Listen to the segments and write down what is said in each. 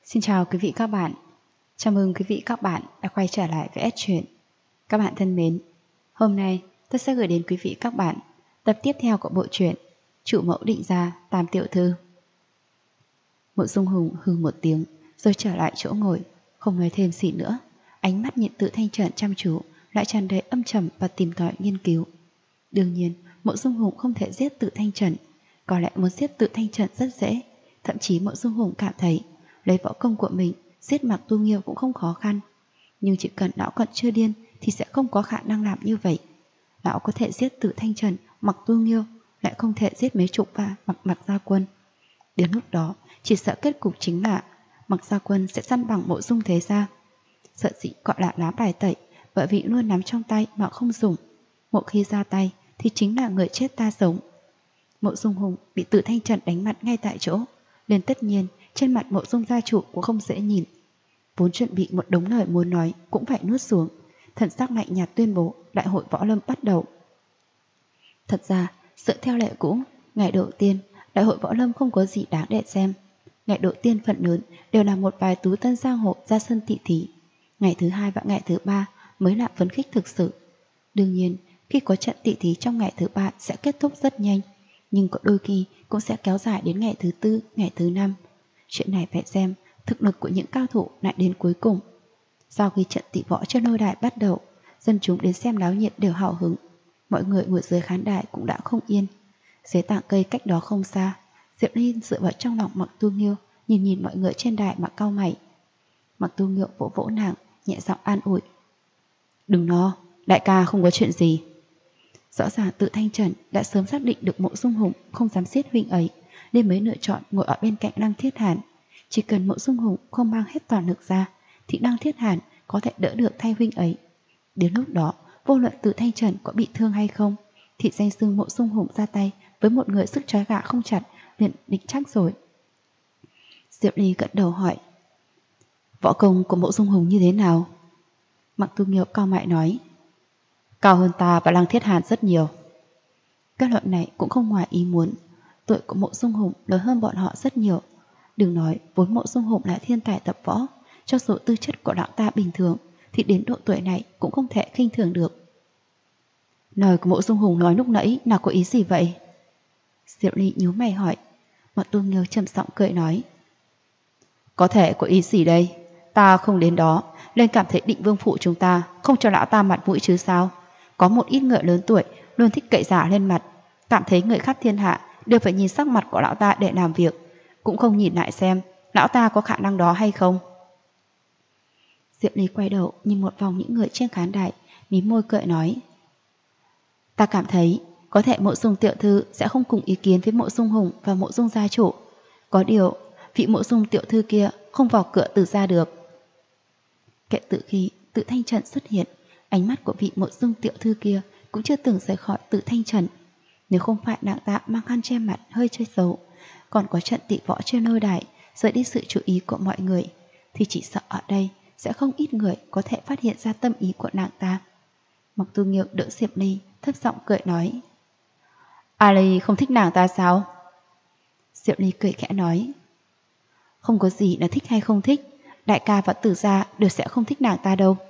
Xin chào quý vị các bạn. Chào mừng quý vị các bạn đã quay trở lại với S Truyện. Các bạn thân mến, hôm nay tôi sẽ gửi đến quý vị các bạn tập tiếp theo của bộ truyện Chủ mẫu định gia Tam tiểu thư. Mộ Dung Hùng hừ một tiếng rồi trở lại chỗ ngồi, không nói thêm gì nữa. Ánh mắt nhìn Tự Thanh Trận chăm chú lại tràn đầy âm trầm và tìm tòi nghiên cứu. Đương nhiên, Mộ Dung Hùng không thể giết Tự Thanh Trận. Có lẽ muốn giết Tự Thanh Trận rất dễ. Thậm chí Mộ Dung Hùng cảm thấy lấy võ công của mình giết Mạc Tu Nghiêu cũng không khó khăn. Nhưng chỉ cần lão còn chưa điên thì sẽ không có khả năng làm như vậy. Lão có thể giết Tự Thanh Trần, Mạc Tu Nghiêu, lại không thể giết mấy chục và Mạc Gia Quân. Đến lúc đó, chỉ sợ kết cục chính là Mạc Gia Quân sẽ săn bằng Mộ Dung Thế Gia. Sợ dĩ gọi là lá bài tẩy, bởi vì luôn nắm trong tay mà không dùng. Một khi ra tay thì chính là người chết ta sống. Mộ Dung Hùng bị Tự Thanh Trần đánh mặt ngay tại chỗ, nên tất nhiên trên mặt Mộ Dung gia chủ cũng không dễ nhìn. Vốn chuẩn bị một đống lời muốn nói cũng phải nuốt xuống. Thần sắc lạnh nhạt tuyên bố đại hội võ lâm bắt đầu. Thật ra, dựa theo lệ cũ, ngày đầu tiên đại hội võ lâm không có gì đáng để xem. Ngày đầu tiên phần lớn đều là một vài tú tân giang hồ ra sân tỉ thí. Ngày thứ hai và ngày thứ ba mới là phấn khích thực sự. Đương nhiên, khi có trận tỉ thí trong ngày thứ ba sẽ kết thúc rất nhanh, nhưng có đôi khi cũng sẽ kéo dài đến ngày thứ tư, ngày thứ năm. Chuyện này phải xem thực lực của những cao thủ lại đến cuối cùng. Sau khi trận tỷ võ trên lôi đài bắt đầu, dân chúng đến xem náo nhiệt đều hào hứng. Mọi người ngồi dưới khán đài cũng đã không yên. Dưới tảng cây cách đó không xa, Diệp Ly dựa vào trong lòng Mạc Tu Nghiêu, nhìn mọi người trên đài mà cau mày. Mạc Tu Nghiêu vỗ vỗ nàng, nhẹ giọng an ủi. Đừng lo, đại ca không có chuyện gì. Rõ ràng Tự Thanh Trần đã sớm xác định được Mộ Dung Hùng không dám giết huynh ấy, nên mới lựa chọn ngồi ở bên cạnh Lăng Thiết Hàn. Chỉ cần Mộ Dung Hùng không mang hết toàn lực ra thì Lăng Thiết Hàn có thể đỡ được thay huynh ấy. Đến lúc đó, vô luận Tự Thanh Trần có bị thương hay không thì danh xưng Mộ Dung Hùng ra tay với một người sức trói gà không chặt liền định chắc rồi. Diệp Ly gật đầu hỏi, võ công của Mộ Dung Hùng như thế nào? Mạc Tu Nghiêu cao mại nói, cao hơn ta và Lăng Thiết Hàn rất nhiều. Kết luận này cũng không ngoài ý muốn. Tuổi của Mộ Dung Hùng lớn hơn bọn họ rất nhiều. Đừng nói vốn Mộ Dung Hùng là thiên tài tập võ, cho dù tư chất của lão ta bình thường thì đến độ tuổi này cũng không thể khinh thường được. Lời của Mộ Dung Hùng nói lúc nãy là có ý gì vậy? Diệp Ly nhíu mày hỏi. Mạc Tu Nghiêu trầm giọng cười nói, có thể có ý gì đây? Ta không đến đó nên cảm thấy Định Vương phụ chúng ta không cho lão ta mặt mũi chứ sao? Có một ít người lớn tuổi luôn thích cậy giả lên mặt, cảm thấy người khắp thiên hạ đều phải nhìn sắc mặt của lão ta để làm việc, cũng không nhìn lại xem lão ta có khả năng đó hay không. Diệp Ly quay đầu nhìn một vòng những người trên khán đài, mím môi cười nói, ta cảm thấy có thể Mộ Dung tiểu thư sẽ không cùng ý kiến với Mộ Dung Hùng và Mộ Dung gia chủ. Có điều, vị Mộ Dung tiểu thư kia không vào cửa từ ra được. Kể từ khi Tự Thanh Trần xuất hiện, ánh mắt của vị Mộ Dung tiểu thư kia cũng chưa từng rời khỏi Tự Thanh Trần. Nếu không phải nàng ta mang khăn che mặt hơi chơi xấu, còn có trận tỷ võ trên lôi đài rời đi sự chú ý của mọi người, thì chỉ sợ ở đây sẽ không ít người có thể phát hiện ra tâm ý của nàng ta. Mạc Tu Nghiêu đỡ Diệp Ly, thấp giọng cười nói, A Ly không thích nàng ta sao? Diệp Ly cười khẽ nói, không có gì là thích hay không thích, đại ca và Tử gia đều sẽ không thích nàng ta đâu.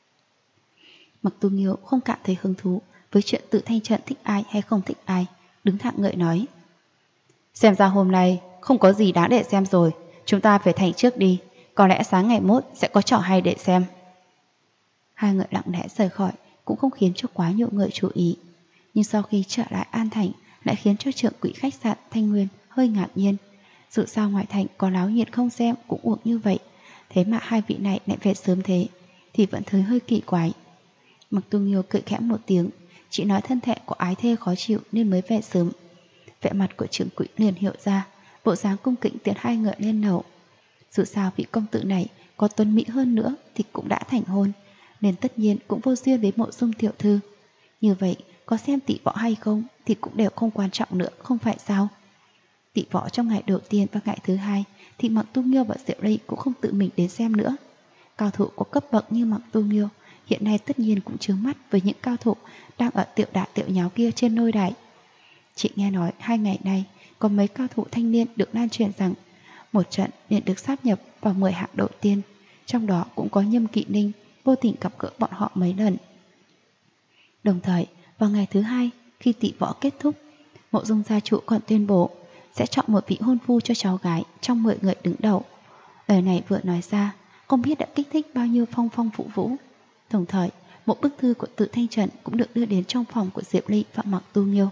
Mạc Tu Nghiêu không cảm thấy hứng thú với chuyện Tự Thanh Trận thích ai hay không thích ai, đứng thẳng người nói, xem ra hôm nay không có gì đáng để xem rồi, chúng ta về thành trước đi, có lẽ sáng ngày mốt sẽ có trò hay để xem. Hai người lặng lẽ rời khỏi cũng không khiến cho quá nhiều người chú ý, nhưng sau khi trở lại An Thành lại khiến cho trưởng quỹ khách sạn Thanh Nguyên hơi ngạc nhiên. Dù sao ngoại thành có náo nhiệt không xem cũng uổng như vậy, thế mà hai vị này lại về sớm thế thì vẫn thấy hơi kỳ quái. Mạc Tu Nghiêu cười khẽ một tiếng, chỉ nói thân thể của ái thê khó chịu nên mới về sớm. Vẻ mặt của trưởng quỹ liền hiểu ra, bộ dáng cung kính tiễn hai người lên lầu. Dù sao vị công tử này có tuấn mỹ hơn nữa thì cũng đã thành hôn, nên tất nhiên cũng vô duyên với Mộ Dung tiểu thư. Như vậy có xem tỷ võ hay không thì cũng đều không quan trọng nữa, không phải sao? Tỷ võ trong ngày đầu tiên và ngày thứ hai thì Mạc Tu Nghiêu và Diệp Ly cũng không tự mình đến xem nữa. Cao thủ có cấp bậc như Mạc Tu Nghiêu hiện nay tất nhiên cũng chướng mắt với những cao thủ đang ở tiểu đả tiểu nháo kia trên lôi đài. Chị nghe nói 2 ngày nay có mấy cao thủ thanh niên được lan truyền rằng một trận liền được sáp nhập vào 10 hạng đầu tiên, trong đó cũng có Nhâm Kỵ Ninh vô tình gặp gỡ bọn họ mấy lần. Đồng thời, vào ngày thứ 2, khi tị võ kết thúc, Mộ Dung gia chủ còn tuyên bố sẽ chọn một vị hôn phu cho cháu gái trong 10 người đứng đầu. Lời này vừa nói ra, không biết đã kích thích bao nhiêu phong phong phụ vũ. Đồng thời, một bức thư của Tự Thanh Trần cũng được đưa đến trong phòng của Diệp Ly và Mạc Tu Nghiêu.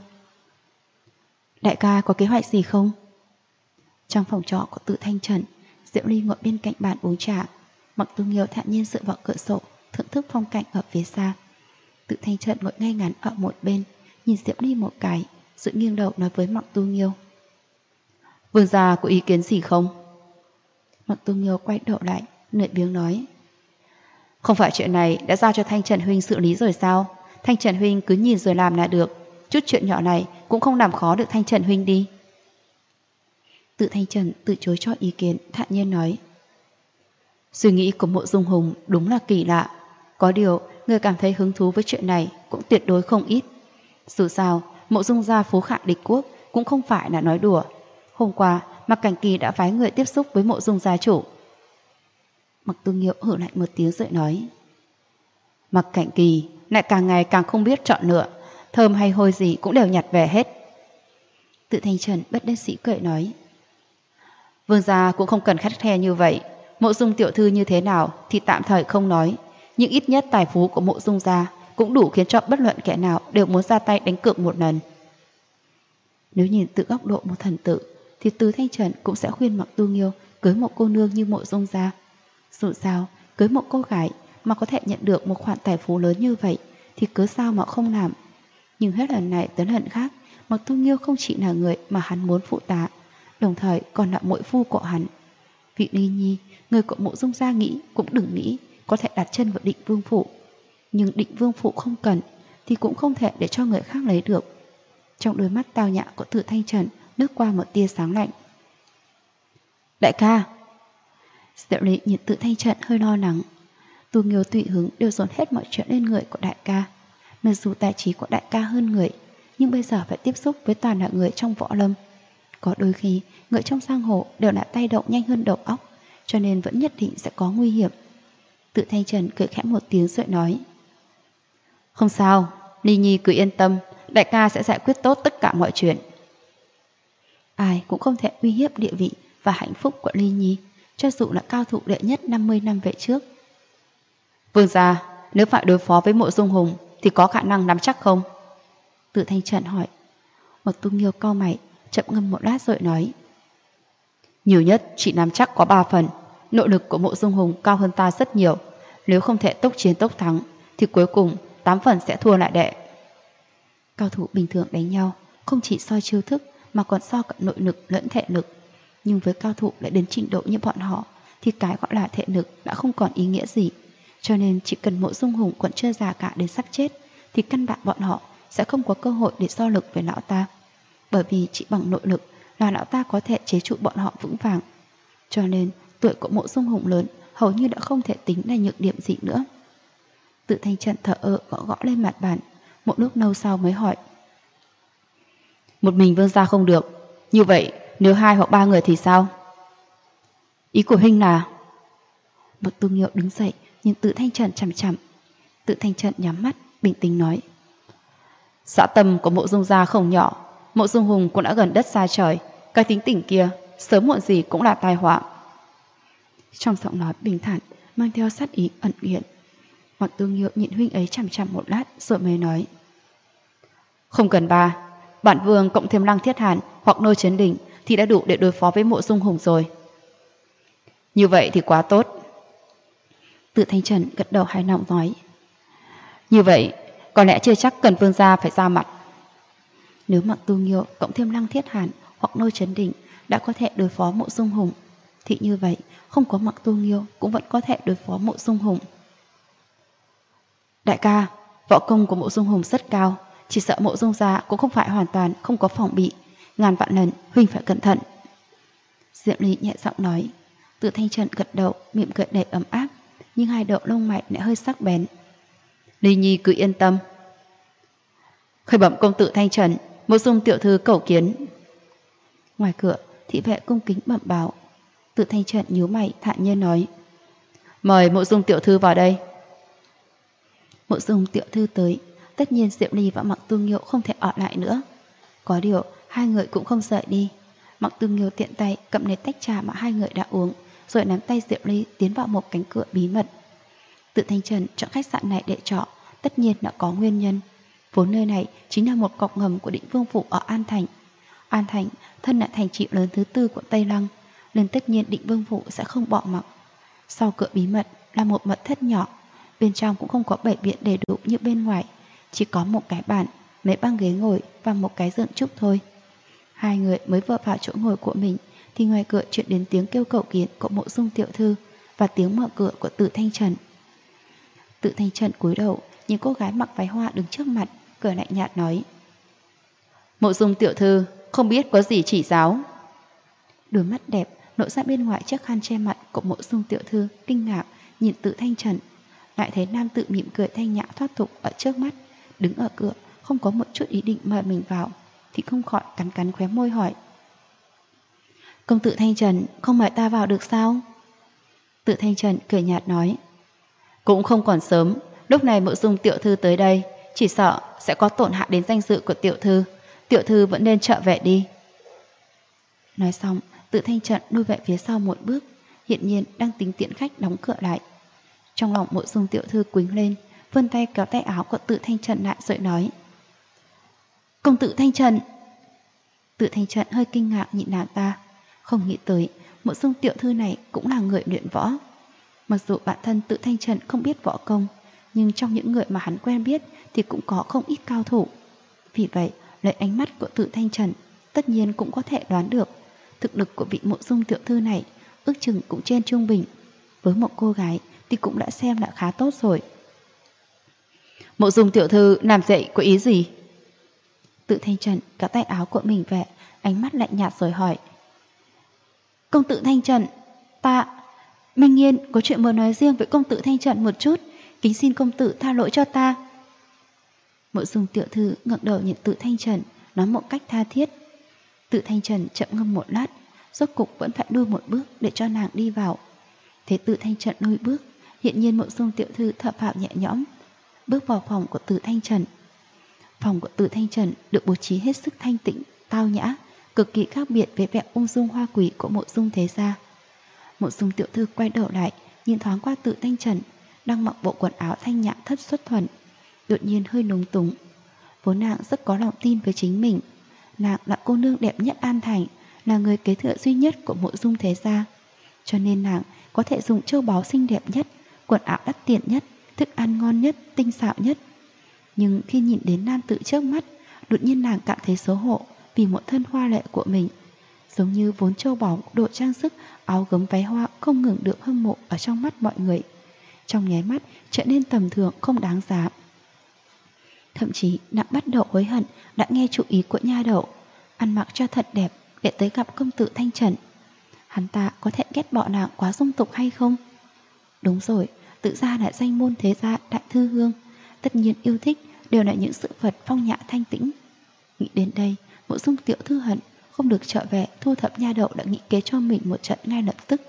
Đại ca có kế hoạch gì không? Trong phòng trọ của Tự Thanh Trần, Diệp Ly ngồi bên cạnh bàn uống trà. Mạc Tu Nghiêu thản nhiên dựa vào cửa sổ, thưởng thức phong cảnh ở phía xa. Tự Thanh Trần ngồi ngay ngắn ở một bên, nhìn Diệp Ly một cái, rồi nghiêng đầu nói với Mạc Tu Nghiêu. Vương gia có ý kiến gì không? Mạc Tu Nghiêu quay đầu lại, lười biếng nói. Không phải chuyện này đã giao cho Thanh Trần huynh xử lý rồi sao? Thanh Trần huynh cứ nhìn rồi làm là được. Chút chuyện nhỏ này cũng không làm khó được Thanh Trần huynh đi. Tự Thanh Trần từ chối cho ý kiến, thản nhiên nói. Suy nghĩ của Mộ Dung Hùng đúng là kỳ lạ. Có điều, người cảm thấy hứng thú với chuyện này cũng tuyệt đối không ít. Dù sao, Mộ Dung gia phú khả địch quốc cũng không phải là nói đùa. Hôm qua, Mạc Cảnh Kỳ đã phái người tiếp xúc với Mộ Dung gia chủ. Mạc Tu Nghiêu hử lạnh một tiếng rồi nói. Mạc Cảnh Kỳ lại càng ngày càng không biết chọn lựa, thơm hay hôi gì cũng đều nhặt về hết. Tự Thanh Trần bất đắc dĩ cười nói. Vương gia cũng không cần khắt khe như vậy. Mộ Dung tiểu thư như thế nào thì tạm thời không nói, nhưng ít nhất tài phú của Mộ Dung gia cũng đủ khiến cho bất luận kẻ nào đều muốn ra tay đánh cược một lần. Nếu nhìn từ góc độ một thần tự, thì Từ Thanh Trần cũng sẽ khuyên Mạc Tu Nghiêu cưới một cô nương như Mộ Dung gia. Dù sao, cưới một cô gái mà có thể nhận được một khoản tài phú lớn như vậy thì cớ sao mà không làm. Nhưng hết lần này tới lần khác, Mạc Tu Nghiêu không chỉ là người mà hắn muốn phụ tá, đồng thời còn là muội phu của hắn. Vị Ly Nhi, người của Mộ Dung gia nghĩ cũng đừng nghĩ có thể đặt chân vào Định Vương phủ. Nhưng Định Vương phủ không cần thì cũng không thể để cho người khác lấy được. Trong đôi mắt tao nhã của Tự Thanh Trần lướt qua một tia sáng lạnh. Đại ca! Diệu Ly nhìn Tự Thanh Trần hơi lo lắng. Tu Nghiêu tùy hứng đều dồn hết mọi chuyện lên người của đại ca. Mặc dù tài trí của đại ca hơn người, nhưng bây giờ phải tiếp xúc với toàn là người trong võ lâm. Có đôi khi, người trong giang hồ đều là tay động nhanh hơn đầu óc, cho nên vẫn nhất định sẽ có nguy hiểm. Tự Thanh Trần cười khẽ một tiếng rồi nói. Không sao, Ly Nhi cứ yên tâm, đại ca sẽ giải quyết tốt tất cả mọi chuyện. Ai cũng không thể uy hiếp địa vị và hạnh phúc của Ly Nhi, cho dù là cao thủ đệ nhất 50 năm về trước. Vương gia, nếu phải đối phó với Mộ Dung Hùng thì có khả năng nắm chắc không? Tự Thanh Trần hỏi. Mạc Tu Nghiêu cau mày, chậm ngâm một lát rồi nói. Nhiều nhất chỉ nắm chắc có 3 phần. Nội lực của Mộ Dung Hùng cao hơn ta rất nhiều. Nếu không thể tốc chiến tốc thắng thì cuối cùng 8 phần sẽ thua lại đệ. Cao thủ bình thường đánh nhau không chỉ so chiêu thức mà còn so cả nội lực lẫn thể lực. Nhưng với cao thủ lại đến trình độ như bọn họ thì cái gọi là thể lực đã không còn ý nghĩa gì. Cho nên chỉ cần Mộ Dung Hùng còn chưa già cả đến sắp chết thì căn bản bọn họ sẽ không có cơ hội để so lực với lão ta. Bởi vì chỉ bằng nội lực là lão ta có thể chế trụ bọn họ vững vàng. Cho nên tuổi của Mộ Dung Hùng lớn hầu như đã không thể tính là nhược điểm gì nữa. Tự Thanh Trần thở ơ gõ gõ lên mặt bàn, một lúc lâu sau mới hỏi. Một mình vương gia không được, như vậy nếu 2 hoặc 3 người thì sao? Ý của huynh là? Mạc Tu Nghiêu đứng dậy nhìn Tự Thanh Trần chằm chằm. Tự Thanh Trần nhắm mắt bình tĩnh nói. Dã tâm của Mộ Dung gia không nhỏ, Mộ Dung Hùng cũng đã gần đất xa trời, cái tính tình kia sớm muộn gì cũng là tai họa. Trong giọng nói bình thản mang theo sát ý ẩn hiện. Mạc Tu Nghiêu nhịn huynh ấy chằm chằm một lát rồi mới nói. Không cần 3, bản vương cộng thêm Lăng Thiết Hàn hoặc Nô Chấn Đình thì đã đủ để đối phó với Mộ Dung Hùng rồi. Như vậy thì quá tốt. Tự Thanh Trần gật đầu hài lòng nói. Như vậy có lẽ chưa chắc cần vương gia phải ra mặt. Nếu Mạc Tu Nghiêu cộng thêm Lăng Thiết Hàn hoặc Nô Chấn Đình đã có thể đối phó Mộ Dung Hùng, thì như vậy không có Mạc Tu Nghiêu cũng vẫn có thể đối phó Mộ Dung Hùng. Đại ca, võ công của Mộ Dung Hùng rất cao, chỉ sợ Mộ Dung gia cũng không phải hoàn toàn không có phòng bị, ngàn vạn lần huynh phải cẩn thận. Diệm Ly nhẹ giọng nói. Tự Thanh Trần gật đầu, mỉm cười đầy ấm áp, nhưng hai đầu lông mày lại hơi sắc bén. Ly Nhi cứ yên tâm. Khởi bẩm công tử Thanh Trần, Mộ Dung tiểu thư cầu kiến. Ngoài cửa, thị vệ cung kính bẩm báo. Tự Thanh Trần nhíu mày thản nhiên nói: Mời Mộ Dung tiểu thư vào đây. Mộ Dung tiểu thư tới, tất nhiên Diệu Ly và Mặc Tu Nghiêu không thể ở lại nữa. Có điều hai người cũng không rời đi. Mặc Tu Nghiêu tiện tay cầm lấy tách trà mà hai người đã uống, rồi nắm tay Diệu Ly tiến vào một cánh cửa bí mật. Tự Thanh Trần chọn khách sạn này để trọ, tất nhiên đã có nguyên nhân. Vốn nơi này chính là một cọc ngầm của Định Vương phủ ở An Thành. An Thành thân là thành trị lớn thứ tư của Tây Lăng, nên tất nhiên Định Vương phủ sẽ không bỏ mặc. Sau cửa bí mật là một mật thất nhỏ, bên trong cũng không có bày biện đầy đủ như bên ngoài, chỉ có một cái bàn, mấy băng ghế ngồi và một cái giường trúc thôi. Hai người mới vừa vào chỗ ngồi của mình thì ngoài cửa truyền đến tiếng kêu cầu kiến của Mộ Dung tiểu thư và tiếng mở cửa của Tự Thanh Trần. Tự Thanh Trần cúi đầu nhìn cô gái mặc váy hoa đứng trước mặt, cười lạnh nhạt nói: Mộ Dung tiểu thư, không biết có gì chỉ giáo. Đôi mắt đẹp lộ ra bên ngoài chiếc khăn che mặt của Mộ Dung tiểu thư kinh ngạc nhìn Tự Thanh Trần, lại thấy nam tự mỉm cười thanh nhã thoát tục ở trước mắt, đứng ở cửa không có một chút ý định mời mình vào, thì không khỏi cắn cắn khóe môi hỏi: Công tử Thanh Trần không mời ta vào được sao? Tự Thanh Trần cười nhạt nói: Cũng không còn sớm, lúc này Mộ Dung tiểu thư tới đây, chỉ sợ sẽ có tổn hại đến danh dự của tiểu thư vẫn nên trở về đi. Nói xong, Tự Thanh Trần lui về phía sau một bước, hiện nhiên đang tính tiễn khách đóng cửa lại. Trong lòng Mộ Dung tiểu thư quýnh lên, vươn tay kéo tay áo của Tự Thanh Trần lại rồi nói: Công tử Thanh Trần. Tự Thanh Trần hơi kinh ngạc nhìn nàng ta, không nghĩ tới Mộ Dung tiểu thư này cũng là người luyện võ. Mặc dù bản thân Tự Thanh Trần không biết võ công, nhưng trong những người mà hắn quen biết thì cũng có không ít cao thủ. Vì vậy, lấy ánh mắt của Tự Thanh Trần, tất nhiên cũng có thể đoán được thực lực của vị Mộ Dung tiểu thư này ước chừng cũng trên trung bình. Với một cô gái thì cũng đã xem là khá tốt rồi. Mộ Dung tiểu thư làm vậy có ý gì? Tự Thanh Trần kéo tay áo của mình về, ánh mắt lạnh nhạt rồi hỏi: Công tử Thanh Trần, Minh Nghiên có chuyện muốn nói riêng với công tử Thanh Trần một chút, kính xin công tử tha lỗi cho ta. Mộ Dung tiểu thư ngẩng đầu nhìn Tự Thanh Trần, nói một cách tha thiết. Tự Thanh Trần chậm ngâm một lát, rốt cục vẫn phải lui một bước để cho nàng đi vào. Thế Tự Thanh Trần lui bước, hiện nhiên Mộ Dung tiểu thư thở phào nhẹ nhõm, bước vào phòng của Tự Thanh Trần. Phòng của Tự Thanh Trần được bố trí hết sức thanh tịnh, tao nhã, cực kỳ khác biệt với vẻ ung dung hoa quý của Mộ Dung thế gia. Mộ Dung tiểu thư quay đầu lại, nhìn thoáng qua Tự Thanh Trần đang mặc bộ quần áo thanh nhã thất xuất thuần, đột nhiên hơi lúng túng. Vốn nàng rất có lòng tin với chính mình, nàng là cô nương đẹp nhất An Thành, là người kế thừa duy nhất của Mộ Dung thế gia, cho nên nàng có thể dùng châu báu xinh đẹp nhất, quần áo đắt tiền nhất, thức ăn ngon nhất, tinh xảo nhất. Nhưng khi nhìn đến nam tử trước mắt, đột nhiên nàng cảm thấy xấu hổ vì một thân hoa lệ của mình, giống như vốn châu báu, đồ trang sức, áo gấm váy hoa không ngừng được hâm mộ ở trong mắt mọi người, trong nháy mắt trở nên tầm thường không đáng giá. Thậm chí nàng bắt đầu hối hận đã nghe chủ ý của nha đầu, ăn mặc cho thật đẹp để tới gặp công tử Thanh Trần. Hắn ta có thể ghét bỏ nàng quá dung tục hay không? Đúng rồi, tự ra là danh môn thế gia Đại Thư Hương, tất nhiên yêu thích đều là những sự vật phong nhã thanh tĩnh. Nghĩ đến đây, Mộ Dung tiểu thư hận không được trở về thu thập nha đầu đã nghĩ kế cho mình một trận ngay lập tức.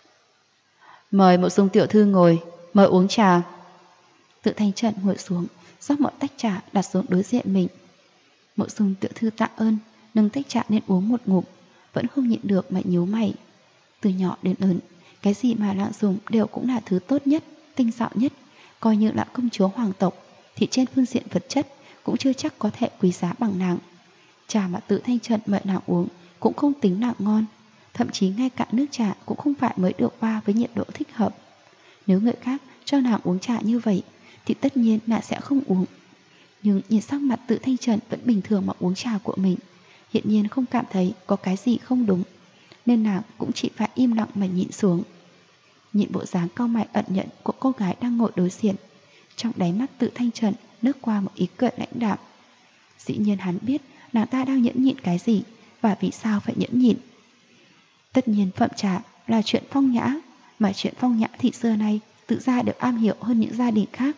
Mời Mộ Dung tiểu thư ngồi, mời uống trà. Tự Thanh Trần ngồi xuống, rót một tách trà đặt xuống đối diện mình. Mộ Dung tiểu thư tạ ơn, nâng tách trà nên uống một ngụm, vẫn không nhịn được mà nhíu mày. Từ nhỏ đến lớn, cái gì mà nàng dùng đều cũng là thứ tốt nhất, tinh xảo nhất, coi như là công chúa hoàng tộc thì trên phương diện vật chất cũng chưa chắc có thể quý giá bằng nàng. Trà mà Tự Thanh Trần mời nàng uống cũng không tính là ngon, thậm chí ngay cả nước trà cũng không phải mới được pha với nhiệt độ thích hợp. Nếu người khác cho nàng uống trà như vậy thì tất nhiên nàng sẽ không uống. Nhưng nhìn sắc mặt Tự Thanh Trần vẫn bình thường mà uống trà của mình, hiện nhiên không cảm thấy có cái gì không đúng, nên nàng cũng chỉ phải im lặng mà nhịn xuống. Nhìn bộ dáng cau mày ẩn nhận của cô gái đang ngồi đối diện, trong đáy mắt Tự Thanh Trần lướt qua một ý cười lãnh đạm. Dĩ nhiên hắn biết nàng ta đang nhẫn nhịn cái gì và vì sao phải nhẫn nhịn. Tất nhiên phẩm trà là chuyện phong nhã, mà chuyện phong nhã thì xưa nay tự ra được am hiểu hơn những gia đình khác.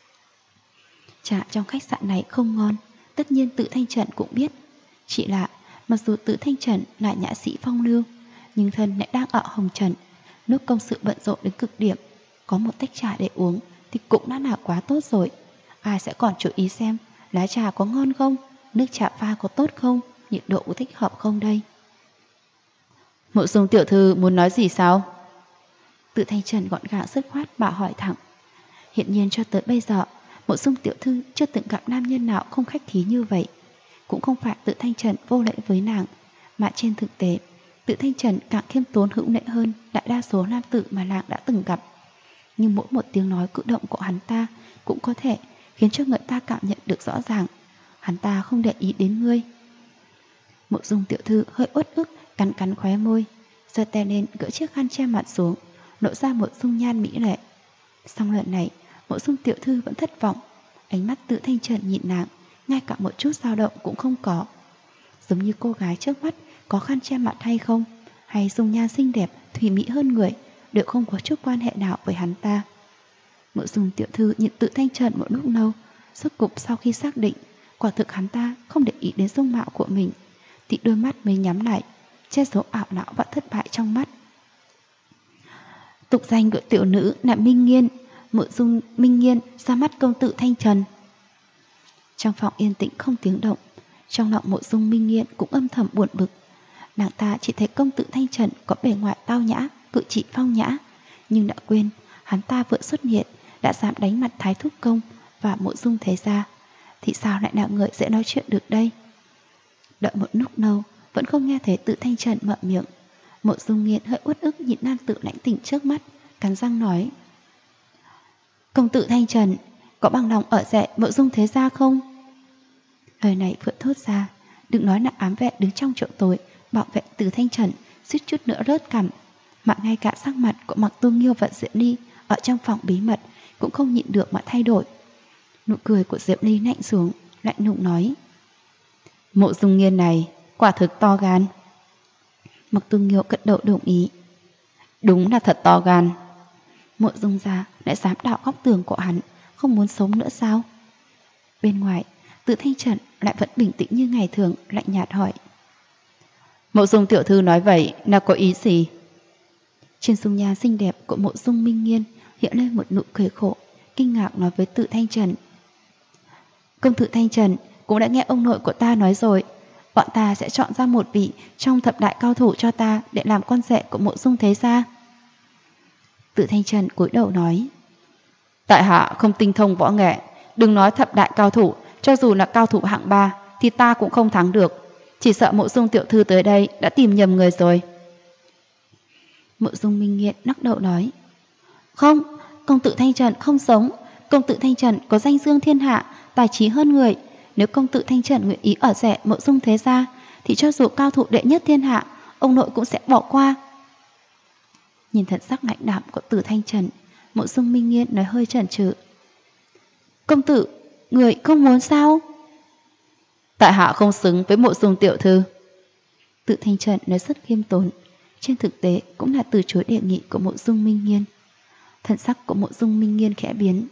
Trà trong khách sạn này không ngon, tất nhiên Tự Thanh Trần cũng biết. Chỉ là mặc dù Tự Thanh Trần là nhã sĩ phong lưu, nhưng thân lại đang ở hồng trần, lúc công sự bận rộn đến cực điểm, có một tách trà để uống thì cũng đã là quá tốt rồi. Ai sẽ còn chú ý xem lá trà có ngon không, nước trà pha có tốt không, nhiệt độ có thích hợp không đây? Mộ Dung tiểu thư muốn nói gì sao? Tự Thanh Trần gọn gàng dứt khoát bà hỏi thẳng. Hiện nhiên cho tới bây giờ, Mộ Dung tiểu thư chưa từng gặp nam nhân nào không khách khí như vậy. Cũng không phải Tự Thanh Trần vô lễ với nàng, mà trên thực tế, Tự Thanh Trần càng khiêm tốn hữu lễ hơn đại đa số nam tử mà nàng đã từng gặp. Nhưng mỗi một tiếng nói cử động của hắn ta cũng có thể khiến cho người ta cảm nhận được rõ ràng. Hắn ta không để ý đến ngươi. Mộ Dung tiểu thư hơi uất ức, cắn cắn khóe môi, giơ tay lên gỡ chiếc khăn che mặt xuống, lộ ra một dung nhan mỹ lệ. Song lần này, Mộ Dung tiểu thư vẫn thất vọng. Ánh mắt Tự Thanh Trần nhìn nàng, ngay cả một chút dao động cũng không có. Giống như cô gái trước mắt có khăn che mặt hay không, hay dung nhan xinh đẹp, thùy mỹ hơn người, đều không có chút quan hệ nào với hắn ta. Mộ Dung tiểu thư nhìn Tự Thanh Trần một lúc lâu, rốt cục sau khi xác định quả thực hắn ta không để ý đến dung mạo của mình, thì đôi mắt mới nhắm lại, che giấu ảo não và thất bại trong mắt. Tục danh của tiểu nữ là Minh Nghiên, Mộ Dung Minh Nghiên ra mắt công tử Thanh Trần. Trong phòng yên tĩnh không tiếng động, trong lòng Mộ Dung Minh Nghiên cũng âm thầm buồn bực. Nàng ta chỉ thấy công tử Thanh Trần có bề ngoài tao nhã, cử chỉ phong nhã, nhưng đã quên hắn ta vừa xuất hiện đã dám đánh mặt Thái Thúc Công và Mộ Dung thế gia, thì sao lại là người dễ nói chuyện được đây? Đợi một lúc lâu vẫn không nghe thấy Tự Thanh Trần mở miệng. Mộ Dung Nghiên hơi uất ức nhìn nam tử lãnh tỉnh trước mắt, cắn răng nói: Công tử Thanh Trần, có bằng lòng ở rẻ Mộ Dung thế gia không? Lời này vừa thốt ra, đừng nói là ám vệ đứng trong chỗ tối bảo vệ Từ Thanh Trần suýt chút nữa rớt cằm, mà ngay cả sắc mặt của Mặc Tu Nghiêu và Diệp Ly ở trong phòng bí mật cũng không nhịn được mà thay đổi. Nụ cười của Diệp Ly lạnh xuống, lạnh lùng nói: Mộ Dung Nghiên này quả thực to gan. Mặc Tu Nghiêu gật đầu đồng ý. Đúng là thật to gan. Mộ Dung gia lại dám đào góc tường của hắn, không muốn sống nữa sao? Bên ngoài, Tự Thanh Trần lại vẫn bình tĩnh như ngày thường, lạnh nhạt hỏi: Mộ Dung tiểu thư nói vậy là có ý gì? Trên dung nhan xinh đẹp của Mộ Dung Minh Nghiên hiện lên một nụ cười khổ, kinh ngạc nói với Tự Thanh Trần: Công tử Thanh Trần cũng đã nghe ông nội của ta nói rồi, bọn ta sẽ chọn ra một vị trong thập đại cao thủ cho ta để làm con rể của Mộ Dung thế gia. Tự Thanh Trần cúi đầu nói: Tại hạ không tinh thông võ nghệ, đừng nói thập đại cao thủ, cho dù là cao thủ hạng 3 thì ta cũng không thắng được. Chỉ sợ Mộ Dung tiểu thư tới đây đã tìm nhầm người rồi. Mộ Dung Minh Nghiên lắc đầu nói: Không, công tử Thanh Trần không giống. Công tử Thanh Trần có danh dương thiên hạ, tài trí hơn người. Nếu công tử Thanh Trần nguyện ý ở rẻ Mộ Dung thế gia, thì cho dù cao thủ đệ nhất thiên hạ, ông nội cũng sẽ bỏ qua. Nhìn thật sắc lạnh đạm của Tử Thanh Trần, Mộ Dung Minh Nghiên nói hơi chần chừ: Công tử, người không muốn sao? Tại hạ không xứng với Mộ Dung tiểu thư. Tự Thanh Trần nói rất khiêm tốn, trên thực tế cũng là từ chối đề nghị của Mộ Dung Minh Nghiên. Thần sắc của Mộ Dung Minh Nghiên khẽ biến.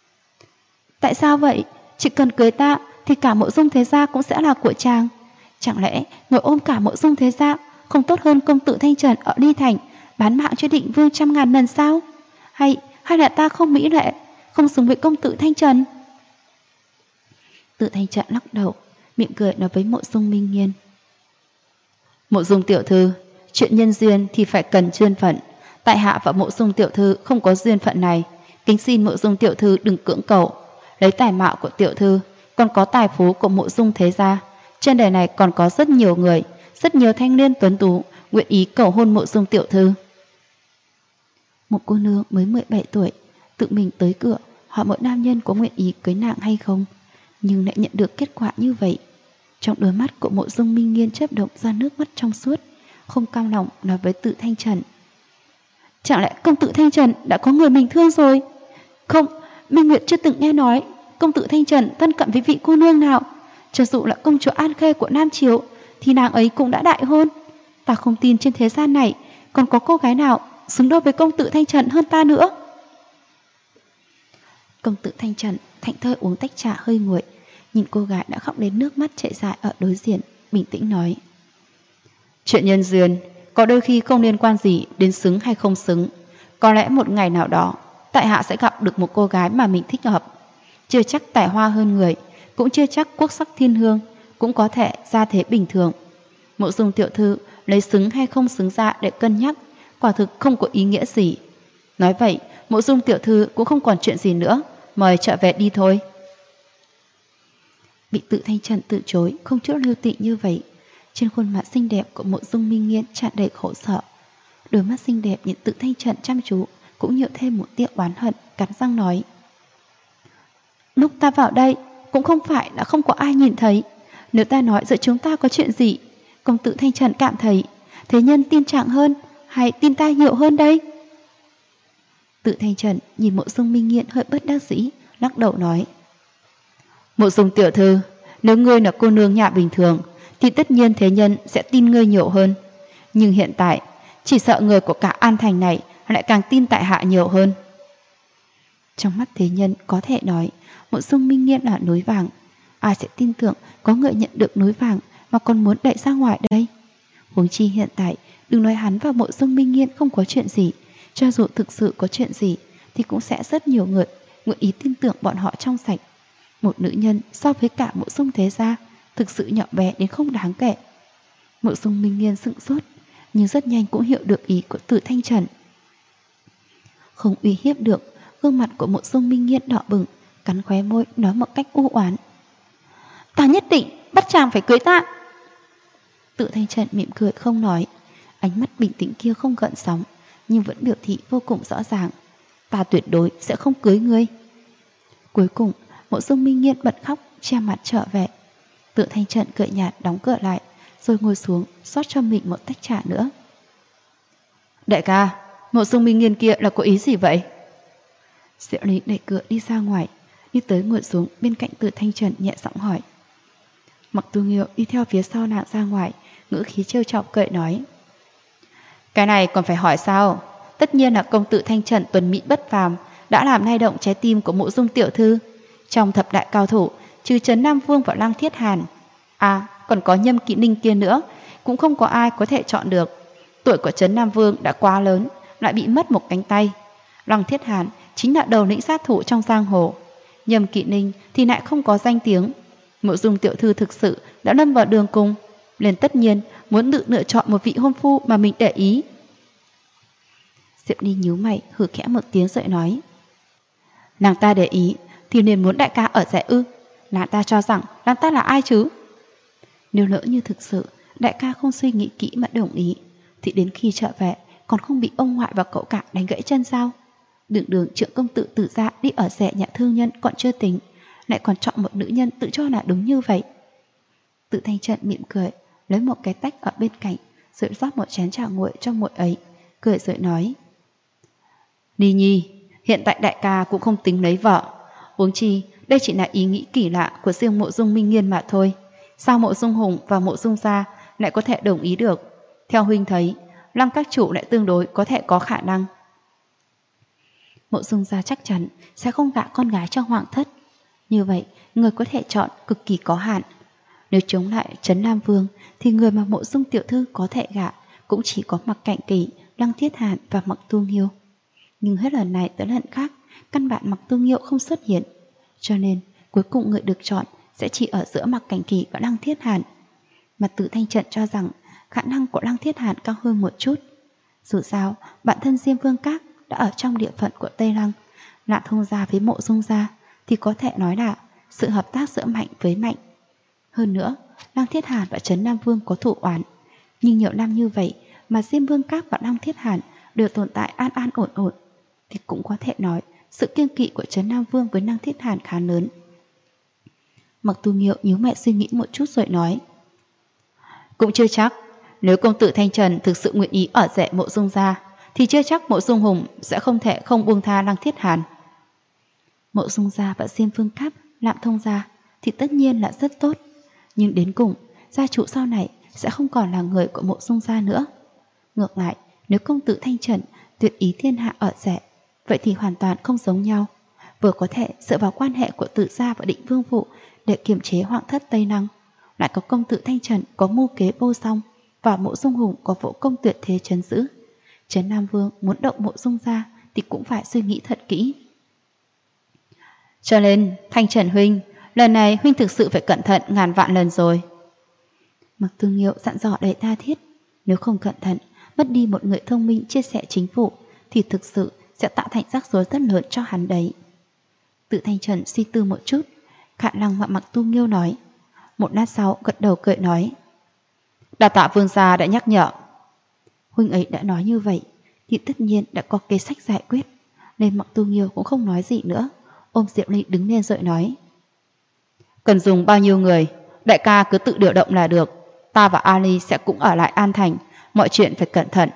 Tại sao vậy? Chỉ cần cưới ta thì cả Mộ Dung thế gia cũng sẽ là của chàng. Chẳng lẽ ngồi ôm cả Mộ Dung thế gia không tốt hơn công tử Thanh Trần ở Ly Thành bán mạng cho Định Vương 100.000 lần sao? Hay là ta không mỹ lệ, không xứng với công tử Thanh Trần? Tự Thanh Trần lắc đầu, miệng cười nói với Mộ Dung Minh Nghiên: Mộ Dung tiểu thư, chuyện nhân duyên thì phải cần duyên phận. Tại hạ và Mộ Dung tiểu thư không có duyên phận này, kính xin Mộ Dung tiểu thư đừng cưỡng cầu. Lấy tài mạo của tiểu thư, còn có tài phú của Mộ Dung thế gia, trên đời này còn có rất nhiều người, rất nhiều thanh niên tuấn tú nguyện ý cầu hôn Mộ Dung tiểu thư. Một cô nương mới 17 tuổi tự mình tới cửa hỏi một nam nhân có nguyện ý cưới nàng hay không, nhưng lại nhận được kết quả như vậy. Trong đôi mắt của Mộ Dung Minh Nghiên chớp động ra nước mắt trong suốt, không cam lòng nói với Tự Thanh Trần: Chẳng lẽ công tử Thanh Trần đã có người mình thương rồi? Không, Minh Nguyệt chưa từng nghe nói công tử Thanh Trần thân cận với vị cô nương nào. Cho dù là công chúa An Khê của Nam Chiếu thì nàng ấy cũng đã đại hôn. Ta không tin trên thế gian này còn có cô gái nào xứng đôi với công tử Thanh Trần hơn ta nữa. Công tử Thanh Trần thảnh thơi uống tách trà hơi nguội, nhìn cô gái đã khóc đến nước mắt chảy dài ở đối diện, bình tĩnh nói: Chuyện nhân duyên có đôi khi không liên quan gì đến xứng hay không xứng. Có lẽ một ngày nào đó, tại hạ sẽ gặp được một cô gái mà mình thích hợp. Chưa chắc tài hoa hơn người, cũng chưa chắc quốc sắc thiên hương, cũng có thể gia thế bình thường. Mộ Dung tiểu thư lấy xứng hay không xứng ra để cân nhắc, quả thực không có ý nghĩa gì. Nói vậy, Mộ Dung tiểu thư cũng không còn chuyện gì nữa, mời trở về đi thôi. Bị Tự Thanh Trần từ chối không chút lưu tình như vậy, trên khuôn mặt xinh đẹp của Mộ Dung Minh Nghiên tràn đầy khổ sở. Đôi mắt xinh đẹp nhìn Tự Thanh Trần chăm chú cũng nhiều thêm một tia oán hận, cắn răng nói: lúc ta vào đây cũng không phải là không có ai nhìn thấy. Nếu ta nói giữa chúng ta có chuyện gì, công tử Thanh Trần cảm thấy thế nhân tin Trạng hơn hay tin ta nhiều hơn đây? Tự Thanh Trần nhìn Mộ Dung Minh Nghiên hơi bất đắc dĩ, lắc đầu nói: Mộ Dung tiểu thư, nếu ngươi là cô nương nhà bình thường thì tất nhiên thế nhân sẽ tin ngươi nhiều hơn. Nhưng hiện tại, chỉ sợ người của cả An Thành này lại càng tin tại hạ nhiều hơn. Trong mắt thế nhân có thể nói Mộ Dung Minh Nghiên là núi vàng. Ai sẽ tin tưởng có người nhận được núi vàng mà còn muốn đẩy ra ngoài đây? Huống chi hiện tại, đừng nói hắn và Mộ Dung Minh Nghiên không có chuyện gì, cho dù thực sự có chuyện gì thì cũng sẽ rất nhiều người nguyện ý tin tưởng bọn họ trong sạch. Một nữ nhân so với cả Mộ Dung thế gia thực sự nhỏ bé đến không đáng kể. Mộ Dung Minh Nghiên sững sốt, nhưng rất nhanh cũng hiểu được ý của Tự Thanh Trần. Không uy hiếp được, gương mặt của Mộ Dung Minh Nghiên đỏ bừng, cắn khóe môi nói một cách u oán: ta nhất định bắt chàng phải cưới ta. Tự Thanh Trần mỉm cười không nói, ánh mắt bình tĩnh kia không gợn sóng, nhưng vẫn biểu thị vô cùng rõ ràng: ta tuyệt đối sẽ không cưới ngươi. Cuối cùng, Mộ Dung Minh Nghiên bật khóc, che mặt trở về. Tự Thanh Trần cười nhạt đóng cửa lại, rồi ngồi xuống rót cho mình một tách trà nữa. Đại ca, Mộ Dung Minh Nghiên kia là có ý gì vậy? Diệu Ly đẩy cửa đi ra ngoài, đi tới ngồi xuống bên cạnh Tự Thanh Trần nhẹ giọng hỏi. Mặc Tu Nghiêu đi theo phía sau nàng ra ngoài, ngữ khí trêu chọc cười nói: cái này còn phải hỏi sao? Tất nhiên là công tử Thanh Trần tuấn mỹ bất phàm đã làm lay động trái tim của Mộ Dung tiểu thư. Trong thập đại cao thủ, trừ Trấn Nam Vương và Lăng Thiết Hàn, còn có Nhâm Kỵ Ninh kia nữa, cũng không có ai có thể chọn được. Tuổi của Trấn Nam Vương đã quá lớn, lại bị mất một cánh tay. Lăng Thiết Hàn chính là đầu lĩnh sát thủ trong giang hồ. Nhâm Kỵ Ninh thì lại không có danh tiếng. Mộ Dung tiểu thư thực sự đã lâm vào đường cùng, liền tất nhiên muốn tự lựa chọn một vị hôn phu mà mình để ý. Diệp Ly nhíu mày, hừ khẽ một tiếng rồi nói: nàng ta để ý thì liền muốn đại ca ở rẻ ư? Nàng ta cho rằng nàng ta là ai chứ? Nếu lỡ như thực sự đại ca không suy nghĩ kỹ mà đồng ý, thì đến khi trở về còn không bị ông ngoại và cậu cả đánh gãy chân sao? Đường trưởng công tử Tử gia đi ở rẻ nhà thương nhân còn chưa tính, lại còn chọn một nữ nhân tự cho là đúng như vậy. Tự Thanh Trần mỉm cười, lấy một cái tách ở bên cạnh, rồi rót một chén trà nguội cho muội ấy, cười rồi nói: Ly Nhi, hiện tại đại ca cũng không tính lấy vợ, huống chi đây chỉ là ý nghĩ kỳ lạ của riêng Mộ Dung Minh Nghiên mà thôi. Sao Mộ Dung Hùng và Mộ Dung gia lại có thể đồng ý được? Theo huynh thấy, Lăng các chủ lại tương đối có thể có khả năng. Mộ Dung gia chắc chắn sẽ không gả con gái cho hoàng thất. Như vậy, người có thể chọn cực kỳ có hạn. Nếu chống lại Trấn Nam Vương thì người mà Mộ Dung tiểu thư có thể gả cũng chỉ có Mặc Cảnh Kỳ, Lăng Thiết Hàn và Mặc Tu Nghiêu. Nhưng hết lần này tới lần khác, căn bản Mặc Tu Nghiêu không xuất hiện, cho nên cuối cùng người được chọn sẽ chỉ ở giữa Mặc Cảnh Kỳ và Lăng Thiết Hàn. Mà Tự Thanh Trần cho rằng khả năng của Lăng Thiết Hàn cao hơn một chút. Dù sao, bản thân Diêm Vương Các đã ở trong địa phận của Tây Lăng, lại thông gia với Mộ Dung gia, thì có thể nói là sự hợp tác giữa mạnh với mạnh. Hơn nữa, Lăng Thiết Hàn và Trấn Nam Vương có thù oán, nhưng nhiều năm như vậy mà Diêm Vương Các và Lăng Thiết Hàn đều tồn tại an an ổn ổn, thì cũng có thể nói sự kiêng kỵ của Trấn Nam Vương với Lăng Thiết Hàn khá lớn. Mặc Tu Nghiêu nhíu mày suy nghĩ một chút rồi nói: cũng chưa chắc, nếu công tử Thanh Trần thực sự nguyện ý ở rẻ Mộ Dung gia, thì chưa chắc Mộ Dung Hùng sẽ không thể không buông tha Lăng Thiết Hàn. Mộ Dung gia và Diêm Vương Các, Lạm Thông gia thì tất nhiên là rất tốt, nhưng đến cùng gia chủ sau này sẽ không còn là người của Mộ Dung gia nữa. Ngược lại, nếu công tử Thanh Trần tuyệt ý thiên hạ ở rẻ, vậy thì hoàn toàn không giống nhau. Vừa có thể dựa vào quan hệ của Tử gia và Định Vương Vụ để kiềm chế hoàng thất Tây Lăng, lại có công tử Thanh Trần có mưu kế vô song, và Mộ Dung Hùng có võ công tuyệt thế trấn giữ. Trấn Nam Vương muốn động Mộ Dung ra thì cũng phải suy nghĩ thật kỹ. Cho nên, Thanh Trần huynh, lần này huynh thực sự phải cẩn thận ngàn vạn lần rồi. Mạc Tư Nghiêu dặn dò đầy tha thiết, nếu không cẩn thận, mất đi một người thông minh chia sẻ chính vụ thì thực sự sẽ tạo thành rắc rối rất lớn cho hắn đấy. Tự Thanh Trần suy tư một chút, Khả Lăng và Mạc Tư Nghiêu nói. Một lát sau gật đầu cười nói. Đa tạ vương gia đã nhắc nhở. Huynh ấy đã nói như vậy thì tất nhiên đã có kế sách giải quyết, nên Mạc Tư Nghiêu cũng không nói gì nữa, ôm Diệp Ly đứng lên rồi nói. Cần dùng bao nhiêu người, đại ca cứ tự điều động là được. Ta và Ali sẽ cũng ở lại An Thành, mọi chuyện phải cẩn thận.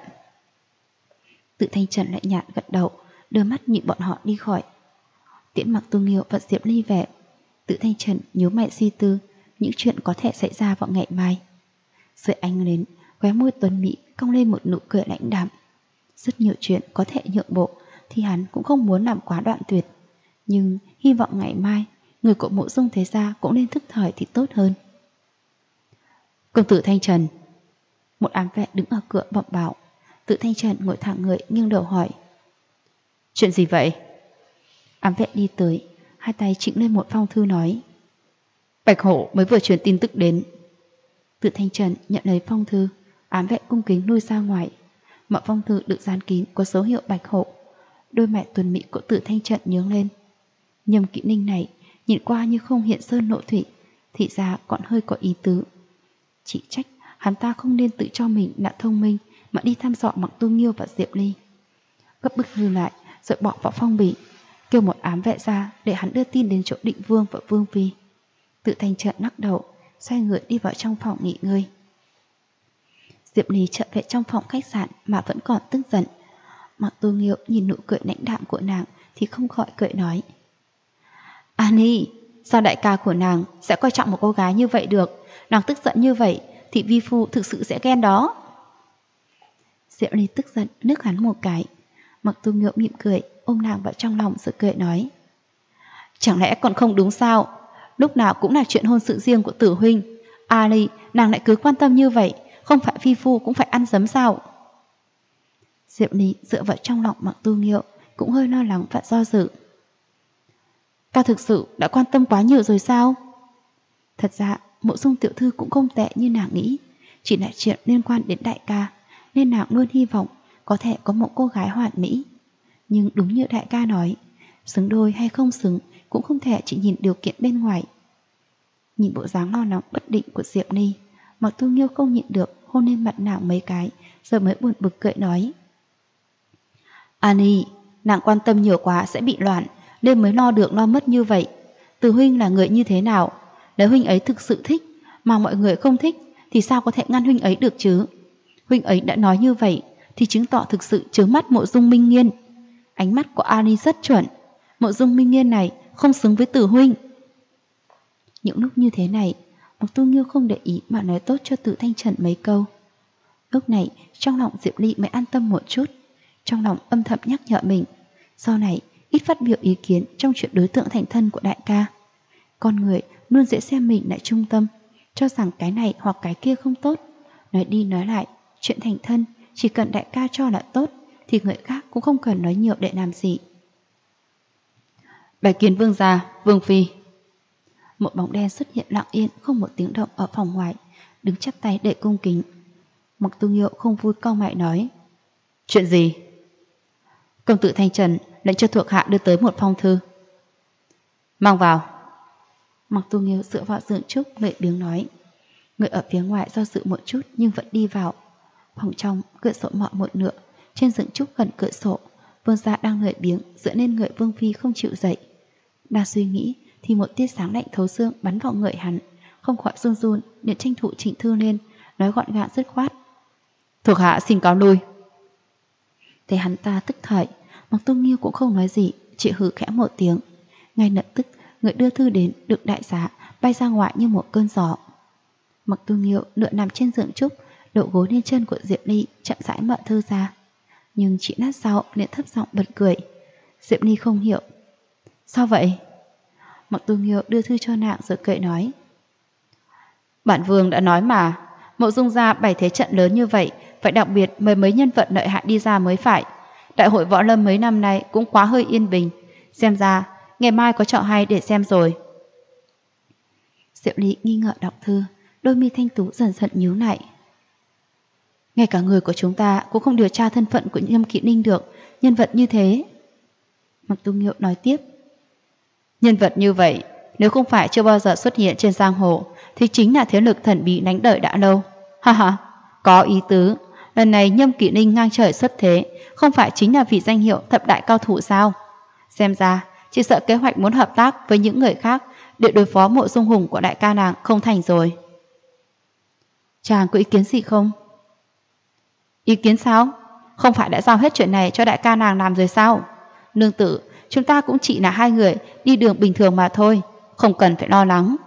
Tự Thanh Trần lại nhạt gật đầu, đưa mắt nhìn bọn họ đi khỏi. Tiễn Mạc Tư Nghiêu và Diệp Ly về, Tự Thanh Trần nhíu mày suy tư những chuyện có thể xảy ra vào ngày mai. Dưới ánh nến, khóe môi tuấn mỹ cong lên một nụ cười lãnh đạm. Rất nhiều chuyện có thể nhượng bộ thì hắn cũng không muốn làm quá đoạn tuyệt, nhưng hy vọng ngày mai người của Mộ Dung thế gia cũng nên thức thời thì tốt hơn. Công tử Thanh Trần. Một ám vệ đứng ở cửa bẩm báo. Tự Thanh Trần ngồi thẳng người nghiêng đầu hỏi. Chuyện gì vậy? Ám vệ đi tới, hai tay chỉnh lên một phong thư nói. Bạch Hổ mới vừa truyền tin tức đến. Tự Thanh Trần nhận lấy phong thư, ám vệ cung kính lui ra ngoài. Mọi phong thư được dán kín có dấu hiệu Bạch Hổ. Đôi mẹ tuần mỹ của Tự Thanh Trần nhướng lên. Nhâm Kỵ Ninh này nhìn qua như không hiện sơn nộ thủy, thì ra còn hơi có ý tứ. Chỉ trách hắn ta không nên tự cho mình là thông minh mà đi thăm dò Mạc Tư Nghiêu và Diệp Ly. Gấp bức thư lại rồi bỏ vào phong bì, kêu một ám vệ ra để hắn đưa tin đến chỗ Định Vương và Vương Phi. Tự Thanh Trần lắc đầu, xoay người đi vào trong phòng nghỉ ngơi. Diệp Ly trở về trong phòng khách sạn mà vẫn còn tức giận. Mạc Tư Nghiêu nhìn nụ cười lãnh đạm của nàng thì không khỏi cười nói. Ani, sao đại ca của nàng sẽ coi trọng một cô gái như vậy được? Nàng tức giận như vậy thì vi phu thực sự sẽ ghen đó. Diệp Ly tức giận nước hắn một cái. Mạc Tư Nghiêu mỉm cười ôm nàng vào trong lòng rồi cười nói. Chẳng lẽ còn không đúng sao? Lúc nào cũng là chuyện hôn sự riêng của Tử huynh. Ali, nàng lại cứ quan tâm như vậy, không phải vi phu cũng phải ăn dấm sao? Diệp Ly dựa vào trong lòng Mạc Tư Nghiêu cũng hơi lo lắng và do dự. Ta thực sự đã quan tâm quá nhiều rồi sao? Thật ra Mộ Dung tiểu thư cũng không tệ như nàng nghĩ, chỉ là chuyện liên quan đến đại ca, nên nàng luôn hy vọng có thể có một cô gái hoàn mỹ. Nhưng đúng như đại ca nói, xứng đôi hay không xứng cũng không thể chỉ nhìn điều kiện bên ngoài. Nhìn bộ dáng lo lắng bất định của Diệp Ly, Mạc Tư Nghiêu không nhịn được hôn lên mặt nàng mấy cái, rồi mới buồn bực cười nói. Ani, nàng quan tâm nhiều quá sẽ bị loạn, nên mới lo được lo mất như vậy. Từ huynh là người như thế nào? Nếu huynh ấy thực sự thích, mà mọi người không thích, thì sao có thể ngăn huynh ấy được chứ? Huynh ấy đã nói như vậy, thì chứng tỏ thực sự chướng mắt Mộ Dung Minh Nghiên. Ánh mắt của Ani rất chuẩn. Mộ Dung Minh Nghiên này không xứng với Tử huynh. Những lúc như thế này, Mạc Tư Nghiêu không để ý mà nói tốt cho Tự Thanh Trần mấy câu. Lúc này, trong lòng Diệp Ly mới an tâm một chút. Trong lòng âm thầm nhắc nhở mình, sau này ít phát biểu ý kiến trong chuyện đối tượng thành thân của đại ca. Con người luôn dễ xem mình lại trung tâm, cho rằng cái này hoặc cái kia không tốt. Nói đi nói lại, chuyện thành thân chỉ cần đại ca cho là tốt thì người khác cũng không cần nói nhiều để làm gì. Bái kiến vương gia, vương phi. Một bóng đen xuất hiện lặng yên không một tiếng động ở phòng ngoài, đứng chắp tay để cung kính. Mạc Tư Nghiêu không vui cau mày nói. Chuyện gì? Công tử Thanh Trần lệnh cho thuộc hạ đưa tới một phong thư. Mang vào. Mạc Tư Nghiêu dựa vào giường trúc lệ biếng nói. Người ở phía ngoài do dự một chút nhưng vẫn đi vào. Phòng trong cửa sổ mở một nửa, trên giường trúc gần cửa sổ, vương gia đang lười biếng dựa lên người vương phi không chịu dậy. Đang suy nghĩ thì một tia sáng lạnh thấu xương bắn vào người hắn, không khỏi run run, liền tranh thủ chỉnh thư lên, nói gọn gàng dứt khoát. Thuộc hạ xin cáo lui. Thấy hắn ta tức thời, Mạc Tư Nghiêu cũng không nói gì, chỉ hừ khẽ một tiếng. Ngay lập tức, người đưa thư đến được đại giá bay ra ngoài như một cơn gió. Mạc Tư Nghiêu nửa nằm trên giường trúc, đổ gối lên chân của Diệp Ly, chậm rãi mở thư ra. Nhưng chỉ lát sau liền thấp giọng bật cười. Diệp Ly không hiểu. Sao vậy? Mạc Tư Nghiêu đưa thư cho nàng rồi cười nói. Bản vương đã nói mà, Mộ Dung gia bày thế trận lớn như vậy, phải đặc biệt mời mấy nhân vật lợi hại đi ra mới phải. Đại hội võ lâm mấy năm nay cũng quá hơi yên bình. Xem ra, ngày mai có trò hay để xem rồi. Diệu Ly nghi ngờ đọc thư, đôi mi thanh tú dần dần nhíu lại. Ngay cả người của chúng ta cũng không điều tra thân phận của Nhâm Kỵ Ninh được, nhân vật như thế. Mặc Tu Nghiêu nói tiếp. Nhân vật như vậy, nếu không phải chưa bao giờ xuất hiện trên giang hồ, thì chính là thế lực thần bí đánh đợi đã lâu. Ha ha, có ý tứ. Lần này Nhâm Kỵ Ninh ngang trời xuất thế, không phải chính là vì danh hiệu thập đại cao thủ sao? Xem ra, chỉ sợ kế hoạch muốn hợp tác với những người khác để đối phó Mộ Dung Hùng của đại ca nàng không thành rồi. Chàng có ý kiến gì không? Ý kiến sao? Không phải đã giao hết chuyện này cho đại ca nàng làm rồi sao? Nương tử, chúng ta cũng chỉ là hai người đi đường bình thường mà thôi, không cần phải lo lắng.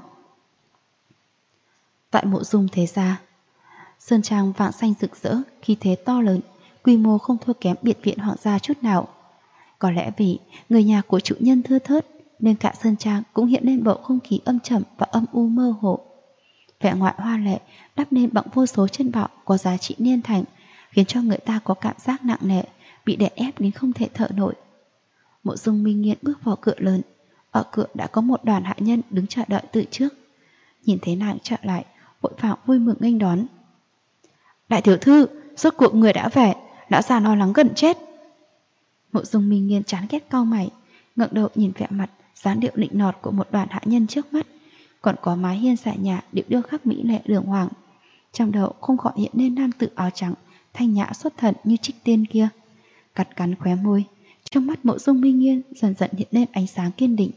Tại Mộ Dung thế gia, sơn trang vàng xanh rực rỡ, khí thế to lớn, quy mô không thua kém biệt viện hoàng gia chút nào. Có lẽ vì người nhà của chủ nhân thưa thớt nên cả sơn trang cũng hiện lên bầu không khí âm trầm và âm u mơ hồ. Vẻ ngoại hoa lệ đắp nên bằng vô số chân bảo có giá trị niên thành, khiến cho người ta có cảm giác nặng nề, bị đè ép đến không thể thở nổi. Mộ Dung Minh Nghiên bước vào cửa lớn, ở cửa đã có một đoàn hạ nhân đứng chờ đợi từ trước. Nhìn thấy nàng trở lại, vội vàng vui mừng nghênh đón. Đại tiểu thư, rốt cuộc người đã về, lão già lo lắng gần chết. Mộ Dung Minh Nghiên chán ghét cau mày, ngẩng đầu nhìn vẻ mặt dáng điệu nịnh nọt của một đoàn hạ nhân trước mắt, còn có mái hiên xài nhà điệu điêu khắc mỹ lệ đường hoàng. Trong đầu không khỏi hiện lên nam tử áo trắng, thanh nhã xuất thần như trích tiên kia. Cắt cắn khóe môi, trong mắt Mộ Dung Minh Nghiên dần dần hiện lên ánh sáng kiên định.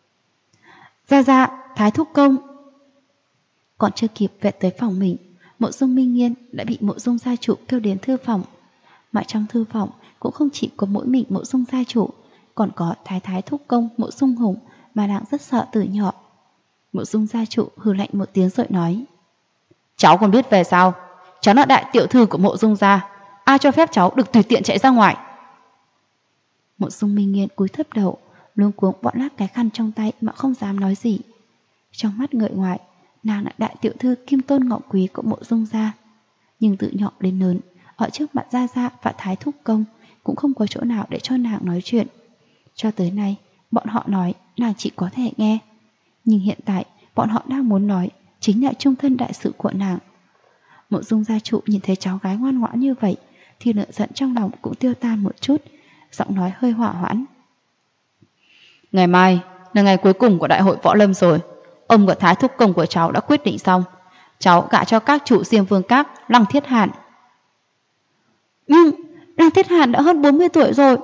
Ra, Thái thúc công. Còn chưa kịp về tới phòng mình, Mộ Dung Minh Nghiên đã bị Mộ Dung gia chủ kêu đến thư phòng. Mà trong thư phòng cũng không chỉ có mỗi mình Mộ Dung gia chủ, còn có Thái thúc công Mộ Dung Hùng mà nàng rất sợ từ nhỏ. Mộ Dung gia chủ hừ lạnh một tiếng rồi nói: Cháu còn biết về sao? Cháu là đại tiểu thư của Mộ Dung gia, ai cho phép cháu được tùy tiện chạy ra ngoài? Mộ Dung Minh Nghiên cúi thấp đầu, luống cuống bọn lát cái khăn trong tay mà không dám nói gì. Trong mắt người ngoài, nàng là đại tiểu thư kim tôn ngọc quý của Mộ Dung gia, nhưng từ nhỏ đến lớn, ở trước mặt gia gia và Thái thúc công cũng không có chỗ nào để cho nàng nói chuyện. Cho tới nay, bọn họ nói nàng chỉ có thể nghe, nhưng hiện tại bọn họ đang muốn nói chính là trung thân đại sự của nàng. Mộ Dung gia chủ nhìn thấy cháu gái ngoan ngoãn như vậy thì nợ giận trong lòng cũng tiêu tan một chút, giọng nói hơi hỏa hoãn. Ngày mai là ngày cuối cùng của đại hội võ lâm rồi. Ông của Thái thúc công của cháu đã quyết định xong, cháu gả cho các chủ Diêm Vương Các Lăng Thiết Hàn. Nhưng Lăng Thiết Hàn đã hơn 40 tuổi rồi.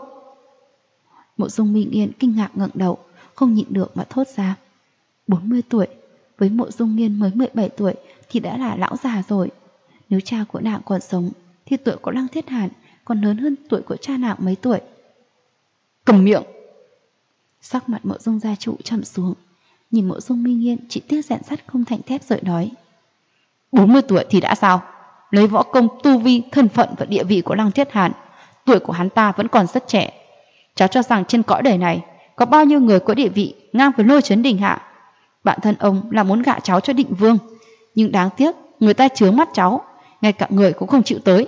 Mộ Dung Minh Nghiên kinh ngạc ngẩng đầu, không nhịn được mà thốt ra. 40 tuổi, với Mộ Dung Nghiên mới 17 tuổi thì đã là lão già rồi. Nếu cha của nàng còn sống thì tuổi của Lăng Thiết Hàn còn lớn hơn tuổi của cha nàng mấy tuổi. Cầm miệng! Sắc mặt Mộ Dung gia chủ trầm xuống, nhìn Mộ Dung Minh Nghiên chỉ tiếc rèn sắt không thành thép rồi nói: 40 tuổi thì đã sao? Lấy võ công, tu vi, thân phận và địa vị của Lăng Thiết Hàn, tuổi của hắn ta vẫn còn rất trẻ. Cháu cho rằng trên cõi đời này có bao nhiêu người có địa vị ngang với Lôi Chấn Đình hạ? Bản thân ông là muốn gả cháu cho Định Vương, nhưng đáng tiếc người ta chướng mắt cháu, ngay cả người cũng không chịu tới.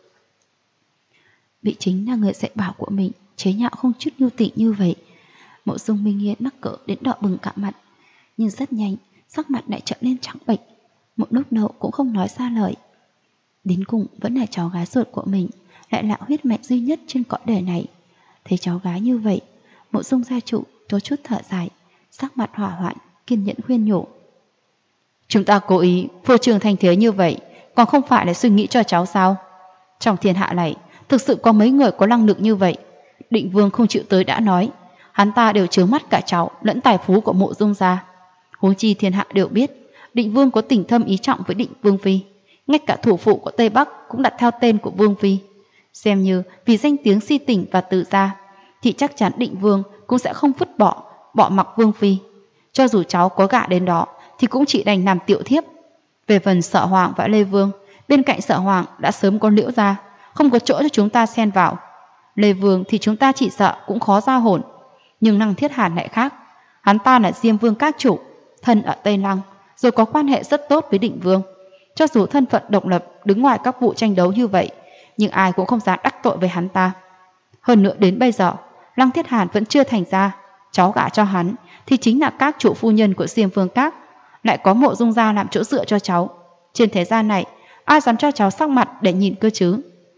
Bị chính là người dạy bảo của mình chế nhạo không chút nhu tình như vậy, Mộ Dung Minh Nghiên mắc cỡ đến đỏ bừng cả mặt, nhưng rất nhanh sắc mặt lại trở nên trắng bệch, một lúc lâu cũng không nói ra lời. Đến cùng vẫn là cháu gái ruột của mình, lại là huyết mạch duy nhất trên cõi đời này. Thấy cháu gái như vậy, Mộ Dung gia chủ có chút thở dài, sắc mặt hỏa hoạn, kiên nhẫn khuyên nhủ. Chúng ta cố ý phô trương thành thế như vậy, còn không phải là suy nghĩ cho cháu sao? Trong thiên hạ này thực sự có mấy người có năng lực như vậy. Định Vương không chịu tới đã nói, hắn ta đều chướng mắt cả cháu lẫn tài phú của Mộ Dung gia. Huống chi thiên hạ đều biết Định Vương có tình thâm ý trọng với Định Vương phi, ngay cả thủ phụ của Tây Bắc cũng đặt theo tên của Vương phi. Xem như vì danh tiếng si tình và tự gia, thì chắc chắn Định Vương cũng sẽ không vứt bỏ mặc Vương phi. Cho dù cháu có gả đến đó thì cũng chỉ đành làm tiểu thiếp. Về phần Sở Hoàng và Lê Vương, bên cạnh Sở Hoàng đã sớm có Liễu gia, không có chỗ cho chúng ta xen vào. Lê Vương thì chúng ta chỉ sợ cũng khó giao hồn, nhưng Lăng Thiết Hàn lại khác. Hắn ta là Diêm Vương Các chủ, thân ở Tây Lăng, rồi có quan hệ rất tốt với Định Vương. Cho dù thân phận độc lập đứng ngoài các vụ tranh đấu như vậy, nhưng ai cũng không dám đắc tội với hắn ta. Hơn nữa đến bây giờ, Lăng Thiết Hàn vẫn chưa thành ra. Cháu gả cho hắn thì chính là các chủ phu nhân của Diêm Vương Các, lại có Mộ Dung gia làm chỗ dựa cho cháu. Trên thế gian này, ai dám cho cháu sắc mặt để nhìn cơ chứ?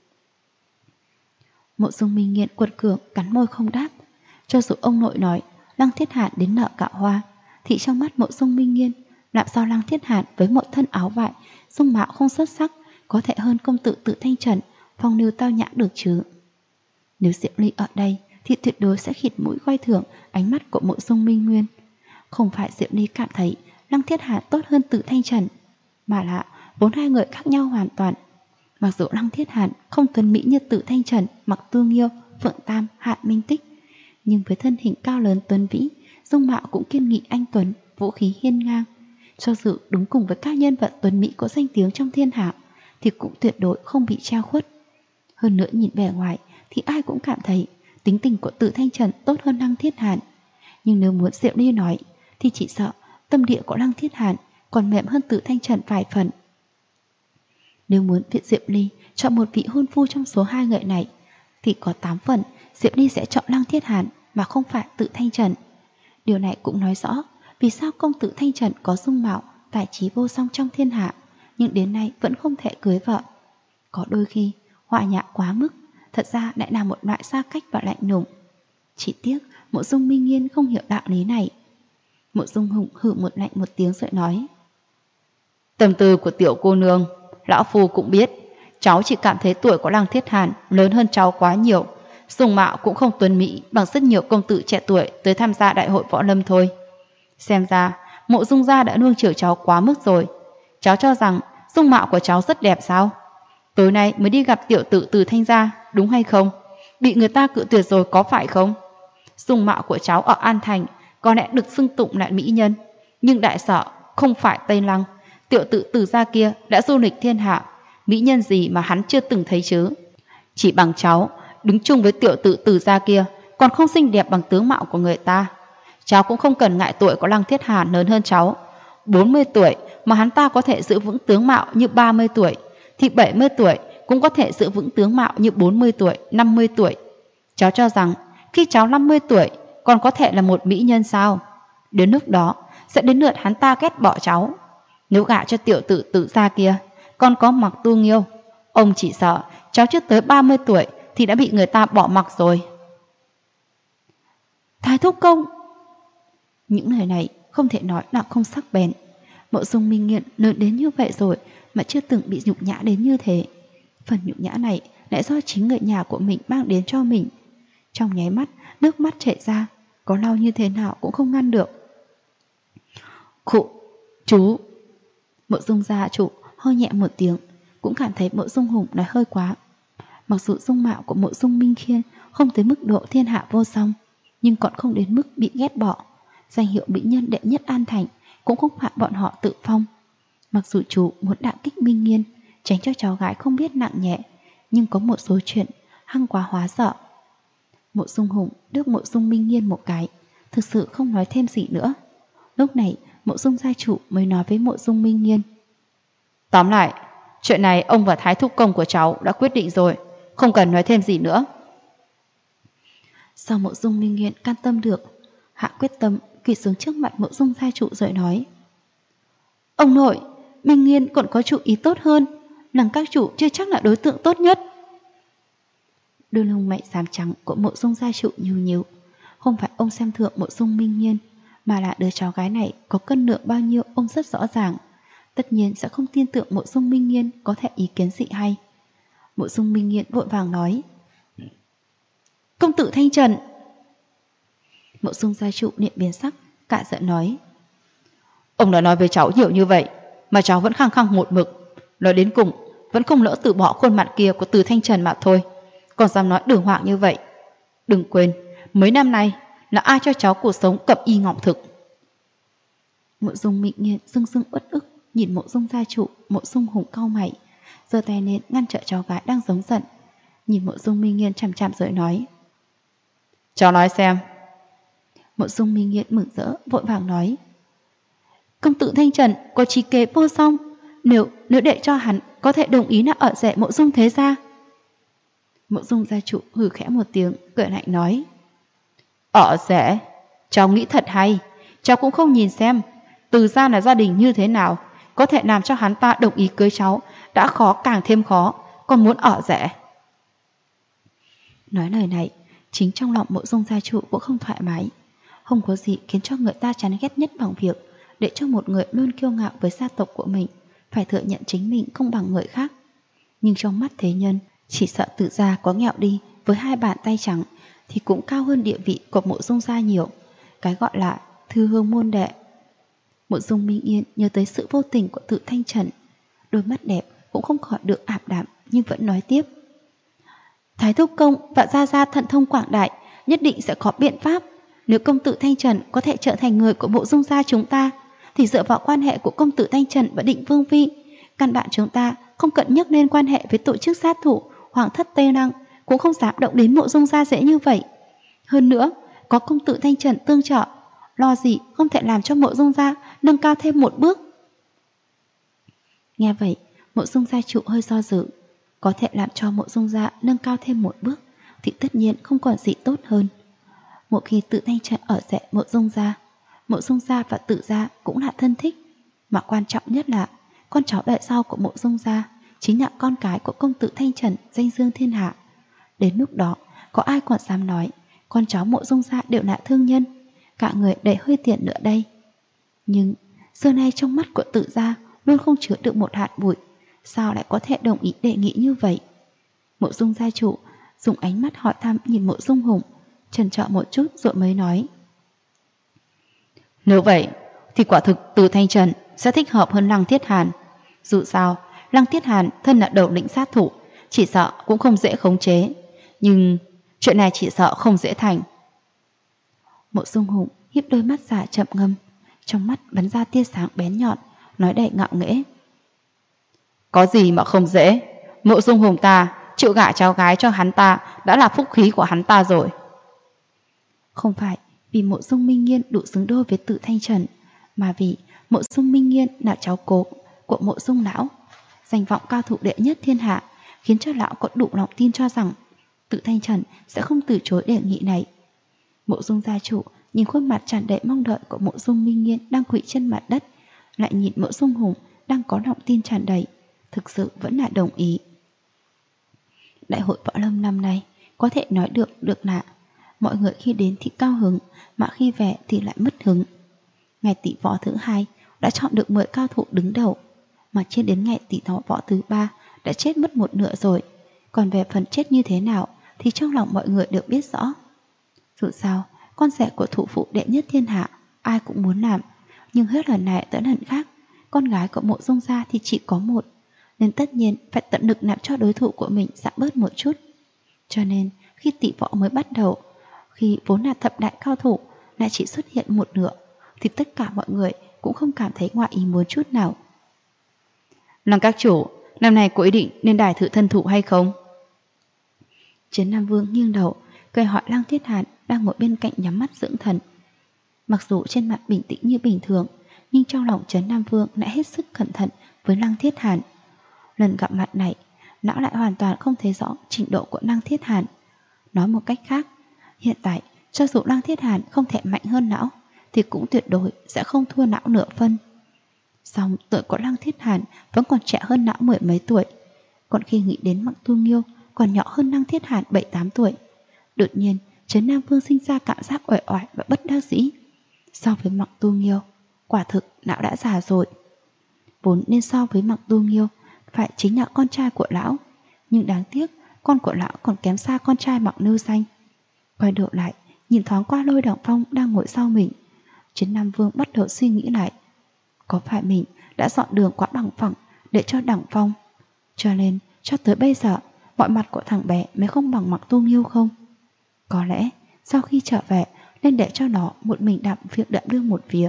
Mộ Dung Minh Nghiên quật cường cắn môi không đáp. Cho dù ông nội nói Lăng Thiết Hàn đến nợ cạo hoa, thì trong mắt Mộ Dung Minh Nghiên, làm sao Lăng Thiết Hàn với một thân áo vải, dung mạo không xuất sắc, có thể hơn công tử Tự Thanh Trần, phong lưu tao nhã được chứ? Nếu Diệu Ly ở đây thì tuyệt đối sẽ khịt mũi coi thường ánh mắt của Mộ Dung Minh Nguyên. Không phải Diệu Ly cảm thấy Lăng Thiết Hàn tốt hơn Tự Thanh Trần, mà là vốn hai người khác nhau hoàn toàn. Mặc dù Lăng Thiết Hàn không tuấn mỹ như Tự Thanh Trần, Mặc Tu Nghiêu, Phượng Tam, Hạ Minh Tích, nhưng với thân hình cao lớn tuấn vĩ, dung mạo cũng kiên nghị anh tuấn, vũ khí hiên ngang. Cho dù đúng cùng với các nhân vật tuấn mỹ có danh tiếng trong thiên hạ, thì cũng tuyệt đối không bị trao khuất. Hơn nữa nhìn bề ngoài thì ai cũng cảm thấy tính tình của Tự Thanh Trần tốt hơn Lăng Thiết Hàn. Nhưng nếu muốn Diệu Ly nói thì chỉ sợ tâm địa của Lăng Thiết Hàn còn mềm hơn Tự Thanh Trần vài phần. Nếu muốn việc Diệu Ly chọn một vị hôn phu trong số hai người này, thì có 8 phần Diệu Ly sẽ chọn Lăng Thiết Hàn mà không phải Tự Thanh Trần. Điều này cũng nói rõ vì sao công tử Thanh Trần có dung mạo, tài trí vô song trong thiên hạ, nhưng đến nay vẫn không thể cưới vợ. Có đôi khi họa nhã quá mức, thật ra lại là một loại xa cách và lạnh lùng. Chỉ tiếc Mộ Dung Minh Nghiên không hiểu đạo lý này. Mộ Dung Hùng hừ một lạnh một tiếng rồi nói: Tâm tư của tiểu cô nương, lão phu cũng biết. Cháu chỉ cảm thấy tuổi của Lăng Thiết Hàn lớn hơn cháu quá nhiều, dung mạo cũng không tuấn mỹ bằng rất nhiều công tử trẻ tuổi tới tham gia đại hội võ lâm thôi. Xem ra Mộ Dung gia đã nuông chiều cháu quá mức rồi. Cháu cho rằng dung mạo của cháu rất đẹp sao? Tối nay mới đi gặp tiểu tử Từ Thanh gia, đúng hay không? Bị người ta cự tuyệt rồi có phải không? Dung mạo của cháu ở An Thành có lẽ được xưng tụng là mỹ nhân, nhưng đại sở không phải Tây Lăng, tiểu tử Từ gia kia đã du lịch thiên hạ, mỹ nhân gì mà hắn chưa từng thấy chứ? Chỉ bằng cháu đứng chung với tiểu tử Từ gia kia còn không xinh đẹp bằng tướng mạo của người ta. Cháu cũng không cần ngại tuổi của Lăng Thiết Hàn lớn hơn cháu. 40 tuổi mà hắn ta có thể giữ vững tướng mạo như 30 tuổi, thì 70 tuổi cũng có thể giữ vững tướng mạo như 40 tuổi, 50 tuổi. Cháu cho rằng khi cháu 50 tuổi còn có thể là một mỹ nhân sao? Đến lúc đó sẽ đến lượt hắn ta ghét bỏ cháu. Nếu gả cho tiểu tử Tự gia kia còn có Mặc Tu Nghiêu, ông chỉ sợ cháu chưa tới 30 tuổi thì đã bị người ta bỏ mặc rồi. Thái thúc công! Những lời này không thể nói là không sắc bén. Mộ Dung Minh Nghiên lớn đến như vậy rồi mà chưa từng bị nhục nhã đến như thế. Phần nhục nhã này lại do chính người nhà của mình mang đến cho mình. Trong nháy mắt, nước mắt chảy ra, có lau như thế nào cũng không ngăn được. Khụ, chú! Mộ Dung gia chủ hơi nhẹ một tiếng, cũng cảm thấy Mộ Dung Hùng nói hơi quá. Mặc dù dung mạo của Mộ Dung Minh Khiên không tới mức độ thiên hạ vô song, nhưng còn không đến mức bị ghét bỏ. Danh hiệu mỹ nhân đệ nhất An Thành cũng không phải bọn họ tự phong. Mặc dù chú muốn đả kích Minh Nghiên, tránh cho cháu gái không biết nặng nhẹ, nhưng có một số chuyện hăng quá hóa dở. Mộ Dung Hùng đước Mộ Dung Minh Nghiên một cái, thực sự không nói thêm gì nữa. Lúc này Mộ Dung gia chủ mới nói với Mộ Dung Minh Nghiên: Tóm lại, chuyện này ông và thái thúc công của cháu đã quyết định rồi, không cần nói thêm gì nữa. Sau Mộ Dung Minh Nghiên can tâm được, hạ quyết tâm quỳ xuống trước mặt Mộ Dung gia chủ rồi nói: Ông nội, Minh Nghiên còn có chủ ý tốt hơn, nàng các chủ chưa chắc là đối tượng tốt nhất. Đôi lông mày xám trắng của Mộ Dung gia chủ nhíu nhíu. Không phải ông xem thường Mộ Dung Minh Nghiên, mà là đứa cháu gái này có cân lượng bao nhiêu ông rất rõ ràng. Tất nhiên sẽ không tin tưởng Mộ Dung Minh Nghiên có thể ý kiến gì hay. Mộ Dung Minh Nghiên vội vàng nói: Công tử Thanh Trần! Mộ Dung gia chủ niệm biến sắc, cả giận nói: Ông đã nói với cháu nhiều như vậy mà cháu vẫn khăng khăng một mực, nói đến cùng vẫn không lỡ từ bỏ khuôn mặt kia của Từ Thanh Trần mà thôi, còn dám nói đường hoàng như vậy. Đừng quên, mấy năm nay là ai cho cháu cuộc sống cẩm y ngọc thực. Mộ Dung Minh Nghiên dưng dưng uất ức nhìn Mộ Dung gia chủ. Mộ Dung Hùng cau mày, giơ tay lên ngăn trở cháu gái đang giống giận, nhìn Mộ Dung Minh Nghiên chằm chằm rồi nói: Cháu nói xem. Mộ Dung Minh Nghiên mừng rỡ vội vàng nói: Công tử Thanh Trần có trí kế vô song, Nếu để cho hắn có thể đồng ý là ở rể Mộ Dung thế gia. Mộ Dung gia chủ hừ khẽ một tiếng, cười lạnh nói: Ở rể? Cháu nghĩ thật hay. Cháu cũng không nhìn xem Từ gia là gia đình như thế nào, có thể làm cho hắn ta đồng ý cưới cháu đã khó càng thêm khó, còn muốn ở rể. Nói lời này, chính trong lòng Mộ Dung gia chủ cũng không thoải mái. Không có gì khiến cho người ta chán ghét nhất bằng việc để cho một người luôn kiêu ngạo với gia tộc của mình phải thừa nhận chính mình không bằng người khác. Nhưng trong mắt thế nhân, chỉ sợ Tự gia có nghèo đi với hai bàn tay trắng thì cũng cao hơn địa vị của Mộ Dung gia nhiều. Cái gọi là thư hương môn đệ. Mộ Dung Minh Yên nhớ tới sự vô tình của Tự Thanh Trần, đôi mắt đẹp cũng không khỏi được ảm đạm, nhưng vẫn nói tiếp: Thái thúc công và gia gia thần thông quảng đại, nhất định sẽ có biện pháp. Nếu công tử Thanh Trần có thể trở thành người của Mộ Dung gia chúng ta, thì dựa vào quan hệ của công tử Thanh Trần và Định Vương Phi, căn bản chúng ta không cần nhắc lên quan hệ với tổ chức sát thủ Hoàng thất Tây Lăng, cũng không dám động đến Mộ Dung gia dễ như vậy. Hơn nữa, có công tử Thanh Trần tương trợ, lo gì không thể làm cho Mộ Dung gia nâng cao thêm một bước. Nghe vậy, Mộ Dung gia chủ hơi do dự. Có thể làm cho Mộ Dung gia nâng cao thêm một bước thì tất nhiên không còn gì tốt hơn. Một khi Tự Thanh Trần ở rể Mộ Dung gia và Tự gia cũng là thân thích, mà quan trọng nhất là con cháu đời sau của Mộ Dung gia chính là con cái của công tử Thanh Trần danh dương thiên hạ. Đến lúc đó, có ai còn dám nói con cháu Mộ Dung gia đều là thương nhân, cả người đầy hơi tiền nữa đây. Nhưng xưa nay trong mắt của Tự gia luôn không chứa được một hạt bụi, sao lại có thể đồng ý đề nghị như vậy? Mộ Dung gia chủ dùng ánh mắt hỏi thăm nhìn Mộ Dung Hùng, chần chờ một chút rồi mới nói: Nếu vậy thì quả thực Từ Thanh Trần sẽ thích hợp hơn Lăng Thiết Hàn. Dù sao Lăng Thiết Hàn thân là đầu lĩnh sát thủ, chỉ sợ cũng không dễ khống chế, nhưng chuyện này chỉ sợ không dễ thành. Mộ Dung Hùng híp đôi mắt giả chậm ngâm, trong mắt bắn ra tia sáng bén nhọn, nói đầy ngạo nghễ: Có gì mà không dễ? Mộ Dung Hùng ta chịu gả cháu gái cho hắn ta đã là phúc khí của hắn ta rồi. Không phải vì Mộ Dung Minh Nghiên đủ xứng đôi với Tự Thanh Trần, mà vì Mộ Dung Minh Nghiên là cháu cố của Mộ Dung lão, danh vọng cao thủ đệ nhất thiên hạ, khiến cho lão có đủ lòng tin cho rằng Tự Thanh Trần sẽ không từ chối đề nghị này. Mộ Dung gia chủ nhìn khuôn mặt tràn đầy mong đợi của Mộ Dung Minh Nghiên đang quỵ trên mặt đất, lại nhìn Mộ Dung Hùng đang có lòng tin tràn đầy, thực sự vẫn là đồng ý. Đại hội võ lâm năm nay có thể nói được là mọi người khi đến thì cao hứng, mà khi về thì lại mất hứng. Ngày tỷ võ thứ 2 đã chọn được 10 cao thủ đứng đầu, mà trên đến ngày tỷ võ thứ 3 đã chết mất một nửa rồi. Còn về phần chết như thế nào thì trong lòng mọi người đều biết rõ. Dù sao, con rể của thủ phụ đệ nhất thiên hạ ai cũng muốn làm, nhưng hết lần này tới lần khác, con gái của Mộ Dung gia thì chỉ có một, nên tất nhiên phải tận lực làm cho đối thủ của mình giảm bớt một chút. Cho nên khi tỷ võ mới bắt đầu, khi vốn là thập đại cao thủ lại chỉ xuất hiện một nửa, thì tất cả mọi người cũng không cảm thấy ngoại ý muốn chút nào. Lăng các chủ, năm nay có ý định nên đài thử thân thủ hay không? Trấn Nam Vương nghiêng đầu cười hỏi Lăng Thiết Hàn đang ngồi bên cạnh nhắm mắt dưỡng thần. Mặc dù trên mặt bình tĩnh như bình thường, nhưng trong lòng Trấn Nam Vương lại hết sức cẩn thận với Lăng Thiết Hàn. Lần gặp mặt này, lão lại hoàn toàn không thấy rõ trình độ của Lăng Thiết Hàn. Nói một cách khác, hiện tại cho dù Lăng Thiết Hàn không thể mạnh hơn lão, thì cũng tuyệt đối sẽ không thua lão nửa phân. Song tuổi của Lăng Thiết Hàn vẫn còn trẻ hơn lão 10 mấy tuổi. Còn khi nghĩ đến Mặc Tu Nghiêu còn nhỏ hơn Lăng Thiết Hàn 7-8 tuổi, đột nhiên Trấn Nam Vương sinh ra cảm giác uể oải và bất đắc dĩ. So với Mặc Tu Nghiêu, quả thực lão đã già rồi. Vốn nên so với Mặc Tu Nghiêu phải chính là con trai của lão, nhưng đáng tiếc con của lão còn kém xa con trai Mặc Nưu Danh. Quay đầu lại nhìn thoáng qua Lôi Đằng Phong đang ngồi sau mình, Trấn Nam Vương bắt đầu suy nghĩ lại, có phải mình đã dọn đường quá bằng phẳng để cho Đằng Phong, cho nên cho tới bây giờ mọi mặt của thằng bé mới không bằng Mặc Tu Nghiêu không? Có lẽ sau khi trở về nên để cho nó một mình đảm việc đạm đương một việc.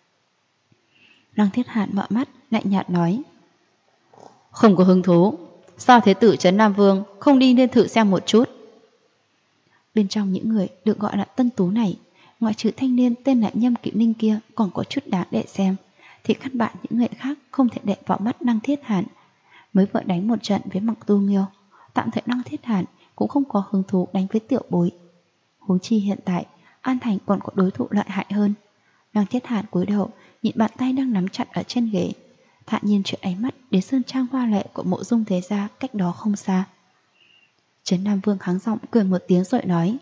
Lăng Thiết Hàn mở mắt lạnh nhạt nói: Không có hứng thú. Sao thế tử Trấn Nam Vương không đi lên thử xem một chút? Bên trong những người được gọi là tân tú này, ngoại trừ thanh niên tên là Nhâm Kỵ Ninh kia còn có chút đáng để xem, thì căn bản những người khác không thể đệ vào mắt Lăng Thiết Hàn. Mới vừa đánh một trận với Mặc Tu Nghiêu, tạm thời Lăng Thiết Hàn cũng không có hứng thú đánh với Tiểu Bối. Huống chi hiện tại An Thành còn có đối thủ lợi hại hơn. Lăng Thiết Hàn cúi đầu nhìn bàn tay đang nắm chặt ở trên ghế, thản nhiên chuyển ánh mắt đến sơn trang hoa lệ của Mộ Dung Thế Gia cách đó không xa. Trấn Nam Vương hắng giọng cười một tiếng rồi nói: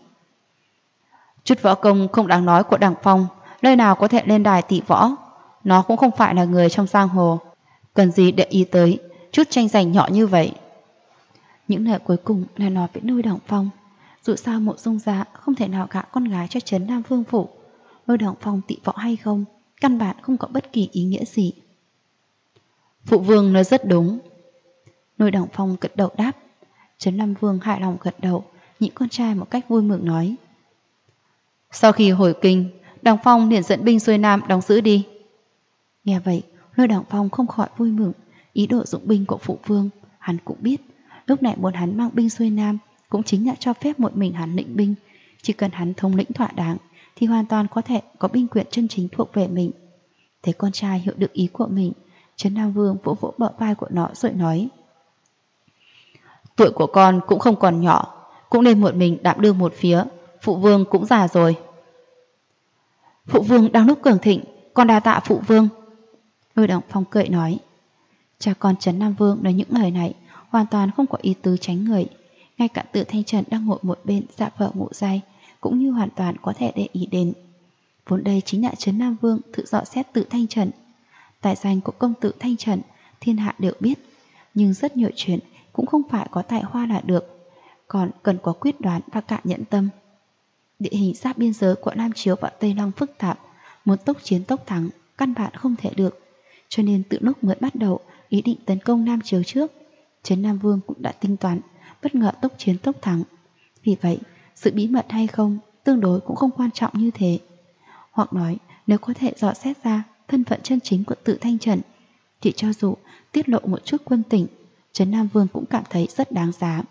chút võ công không đáng nói của Đằng Phong, nơi nào có thể lên đài tỷ võ. Nó cũng không phải là người trong giang hồ, cần gì để ý tới chút tranh giành nhỏ như vậy. Những lời cuối cùng là nói với Lôi Đằng Phong. Dù sao Mộ Dung gia không thể nào gả con gái cho Trấn Nam Vương phủ. Lôi Đằng Phong tỷ võ hay không, căn bản không có bất kỳ ý nghĩa gì. Phụ vương nói rất đúng. Lôi Đằng Phong gật đầu đáp. Trấn Nam Vương hài lòng gật đầu, nhìn con trai một cách vui mừng nói: sau khi hồi kinh, Đằng Phong liền dẫn binh xuôi nam đóng giữ đi. Nghe vậy, Lôi Đằng Phong không khỏi vui mừng. Ý đồ dụng binh của phụ vương hắn cũng biết. Lúc này muốn hắn mang binh xuôi nam cũng chính là cho phép một mình hắn lĩnh binh. Chỉ cần hắn thống lĩnh thỏa đáng thì hoàn toàn có thể có binh quyền chân chính thuộc về mình. Thấy con trai hiểu được ý của mình, Trấn Nam Vương vỗ vỗ bờ vai của nó rồi nói: tuổi của con cũng không còn nhỏ, cũng nên một mình đảm đương một phía. Phụ vương cũng già rồi. Phụ vương đang lúc cường thịnh, con đa tạ phụ vương. Lôi Đằng Phong cười nói. Cha con Trấn Nam Vương nói những lời này hoàn toàn không có ý tứ tránh người. Ngay cả Tự Thanh Trần đang ngồi một bên dạ vợ Ngụ Giai cũng như hoàn toàn có thể để ý đến. Vốn đây chính là Trấn Nam Vương tự dọ xét Tự Thanh Trần. Tài danh của công tử Thanh Trần thiên hạ đều biết, nhưng rất nhiều chuyện cũng không phải có tài hoa là được, còn cần có quyết đoán và cả nhẫn tâm. Địa hình giáp biên giới của Nam Chiếu và Tây Long phức tạp, muốn tốc chiến tốc thắng căn bản không thể được. Cho nên từ lúc mới bắt đầu ý định tấn công Nam Chiếu trước, Trấn Nam Vương cũng đã tính toán bất ngờ tốc chiến tốc thắng. Vì vậy, sự bí mật hay không tương đối cũng không quan trọng như thế. Hoặc nói, nếu có thể dò xét ra thân phận chân chính của Tự Thanh Trần, thì cho dù tiết lộ một chút quân tình, Trấn Nam Vương cũng cảm thấy rất đáng giá.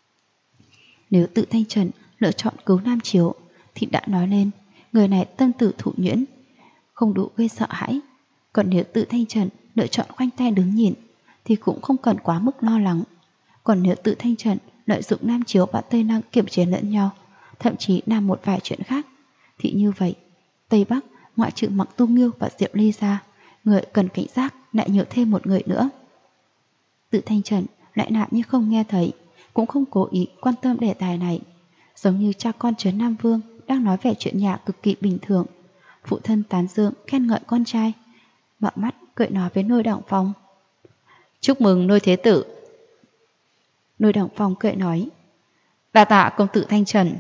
Nếu Tự Thanh Trần lựa chọn cứu Nam Chiếu thì đã nói lên người này tân tử thủ nhuyễn, không đủ gây sợ hãi. Còn nếu Tự Thanh Trần lựa chọn khoanh tay đứng nhìn thì cũng không cần quá mức lo lắng. Còn nếu Tự Thanh Trần lợi dụng Nam Chiếu và Tây Năng kiểm chế lẫn nhau, thậm chí làm một vài chuyện khác, thì như vậy Tây Bắc ngoại trừ Mặc Tu Nghiêu và Diệu Ly ra, người cần cảnh giác lại nhiều thêm một người nữa. Tự Thanh Trần lại làm như không nghe thấy, cũng không cố ý quan tâm đề tài này, giống như cha con Trấn Nam Vương đang nói về chuyện nhà cực kỳ bình thường. Phụ thân tán dương khen ngợi con trai, mở mắt cười nói với Lôi Đằng Phong: chúc mừng Lôi Thế Tử. Lôi Đằng Phong cười nói: đa tạ công tử Thanh Trần.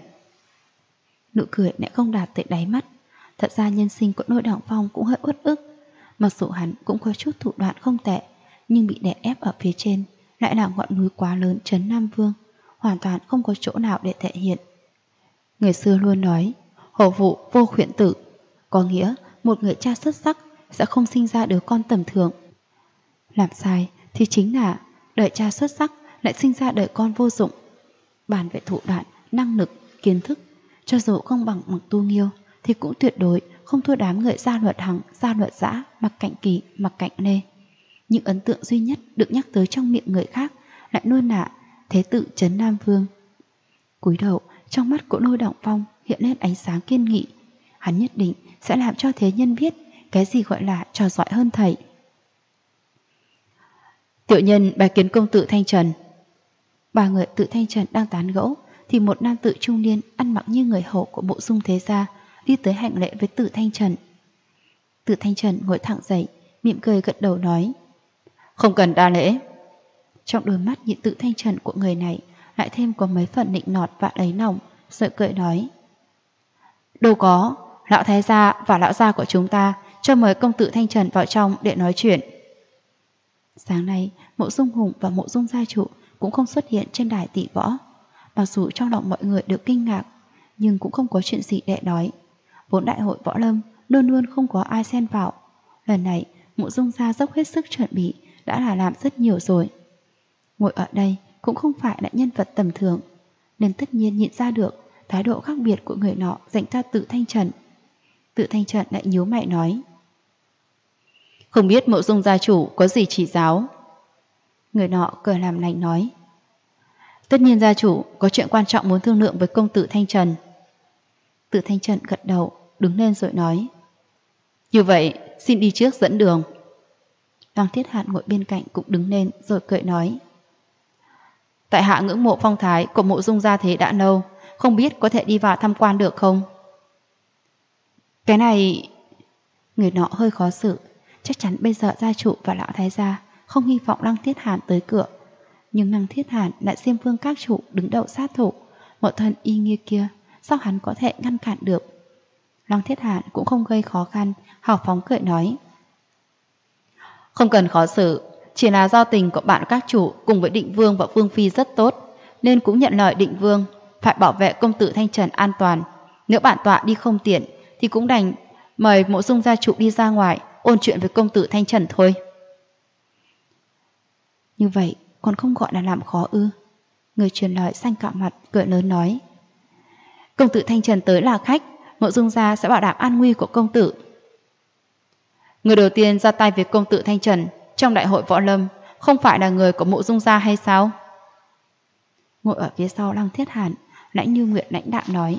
Nụ cười lại không đạt tới đáy mắt. Thật ra nhân sinh của Lôi Đằng Phong cũng hơi uất ức. Mặc dù hắn cũng có chút thủ đoạn không tệ, nhưng bị đè ép ở phía trên lại là ngọn núi quá lớn Trấn Nam Vương, hoàn toàn không có chỗ nào để thể hiện. Người xưa luôn nói hổ vụ vô khuyển tử, có nghĩa một người cha xuất sắc sẽ không sinh ra đứa con tầm thường. Làm sai thì chính là đời cha xuất sắc lại sinh ra đời con vô dụng. Bàn về thủ đoạn, năng lực, kiến thức, cho dù không bằng Mặc Tu Nghiêu thì cũng tuyệt đối không thua đám người Gia Luật Hằng, Gia Luật Dã, Mặc Cạnh Kỳ, Mặc Cạnh Lê. Nhưng ấn tượng duy nhất được nhắc tới trong miệng người khác lại luôn là Thế Tử Trấn Nam Vương. Cúi đầu, trong mắt của Lôi Đằng Phong hiện lên ánh sáng kiên nghị. Hắn nhất định sẽ làm cho thế nhân biết cái gì gọi là trò giỏi hơn thầy. Tiểu nhân bái kiến công tử Thanh Trần. Ba người Tự Thanh Trần đang tán gẫu thì một nam tử trung niên ăn mặc như người hầu của Mộ Dung Thế Gia đi tới hành lễ với Tự Thanh Trần. Tự Thanh Trần ngồi thẳng dậy, mỉm cười gật đầu nói: không cần đa lễ. Trong đôi mắt nhìn Tự Thanh Trần của người này lại thêm có mấy phần nịnh nọt và lấy lòng, rồi cười nói: đâu có, lão thái gia và lão gia của chúng ta cho mời công tử Thanh Trần vào trong để nói chuyện. Sáng nay, Mộ Dung Hùng và Mộ Dung gia chủ cũng không xuất hiện trên đài tỷ võ. Mặc dù trong lòng mọi người được kinh ngạc, nhưng cũng không có chuyện gì để nói. Vốn đại hội võ lâm luôn luôn không có ai xen vào. Lần này, Mộ Dung gia dốc hết sức chuẩn bị đã là làm rất nhiều rồi. Ngồi ở đây cũng không phải là nhân vật tầm thường, nên tất nhiên nhìn ra được thái độ khác biệt của người nọ dành cho Tự Thanh Trần. Tự Thanh Trần lại nhíu mày nói: Không biết Mộ Dung gia chủ có gì chỉ giáo? Người nọ cười làm lành nói. Tất nhiên gia chủ có chuyện quan trọng muốn thương lượng với công tử Thanh Trần. Tử Thanh Trần gật đầu, đứng lên rồi nói. Như vậy, xin đi trước dẫn đường. Lăng Thiết Hàn ngồi bên cạnh cũng đứng lên rồi cười nói. Tại hạ ngưỡng mộ phong thái của Mộ Dung gia thế đã lâu, không biết có thể đi vào tham quan được không? Cái này... Người nọ hơi khó xử, chắc chắn bây giờ gia chủ và lão thái gia không hy vọng Lăng Thiết Hàn tới cửa. Nhưng Lăng Thiết Hàn lại Diêm Vương các chủ đứng đầu sát thủ, một thân y nghĩa kia, sao hắn có thể ngăn cản được? Lăng Thiết Hàn cũng không gây khó khăn, hào phóng cười nói. Không cần khó xử, chỉ là giao tình của bạn các chủ cùng với Định Vương và Vương Phi rất tốt, nên cũng nhận lời Định Vương phải bảo vệ công tử Thanh Trần an toàn. Nếu bản tọa đi không tiện thì cũng đành mời Mộ Dung gia chủ đi ra ngoài ôn chuyện với công tử Thanh Trần thôi. Như vậy còn không gọi là làm khó ư? Người truyền lời xanh cả mặt cười lớn nói. Công tử Thanh Trần tới là khách, Mộ Dung gia sẽ bảo đảm an nguy của công tử. Người đầu tiên ra tay với công tử Thanh Trần trong đại hội võ lâm không phải là người của Mộ Dung gia hay sao? Ngồi ở phía sau Lăng Thiết Hàn, Lãnh Như Nguyệt lãnh đạm nói.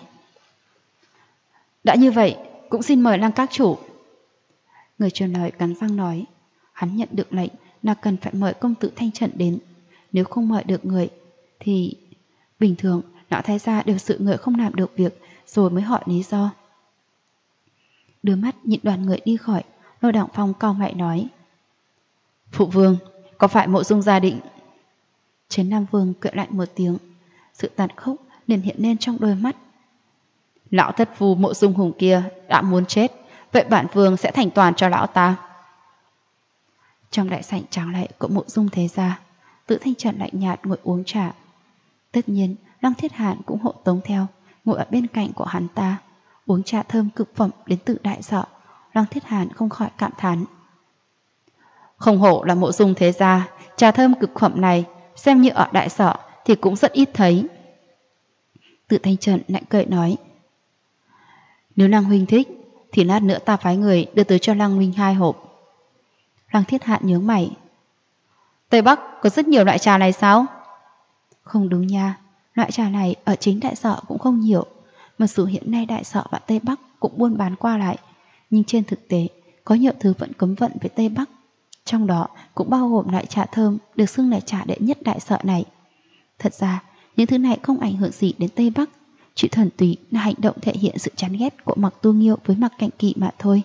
Đã như vậy, cũng xin mời Lăng các chủ. Người truyền lời cắn răng nói. Hắn nhận được lệnh là cần phải mời công tử Thanh Trần đến. Nếu không mời được người thì bình thường lão thái gia đều sự người không làm được việc rồi mới hỏi lý do. Đưa mắt nhìn đoàn người đi khỏi, Lôi Đặng Phong cau mày nói. Phụ vương, có phải Mộ Dung gia định? Trấn Nam Vương cười lạnh một tiếng, sự tàn khốc liền hiện lên trong đôi mắt. Lão thất phu Mộ Dung Hùng kia đã muốn chết, vậy bản vương sẽ thành toàn cho lão ta. Trong đại sảnh tráng lệ của Mộ Dung thế gia, Tử Thanh Trần lạnh nhạt ngồi uống trà. Tất nhiên Lăng Thiết Hàn cũng hộ tống theo, ngồi ở bên cạnh của hắn ta, uống trà thơm cực phẩm đến từ đại sở. Lăng Thiết Hàn không khỏi cảm thán. Không hổ là Mộ Dung thế gia, trà thơm cực phẩm này xem như ở đại sở thì cũng rất ít thấy. Tử Thanh Trần lại cười nói. Nếu Lăng huynh thích thì lát nữa ta phái người đưa tới cho Lăng huynh 2 hộp. Lăng Thiết Hàn nhướng mày. Tây Bắc có rất nhiều loại trà này sao? Không đúng nha, loại trà này ở chính đại sở cũng không nhiều. Mặc dù hiện nay đại sở và Tây Bắc cũng buôn bán qua lại, nhưng trên thực tế có nhiều thứ vẫn cấm vận với Tây Bắc. Trong đó cũng bao gồm loại trà thơm được xưng là trà đệ nhất đại sở này. Thật ra những thứ này không ảnh hưởng gì đến Tây Bắc, chỉ thuần túy là hành động thể hiện sự chán ghét của Mạc Tu Nghiêu với Mạc Cạnh Kỵ mà thôi.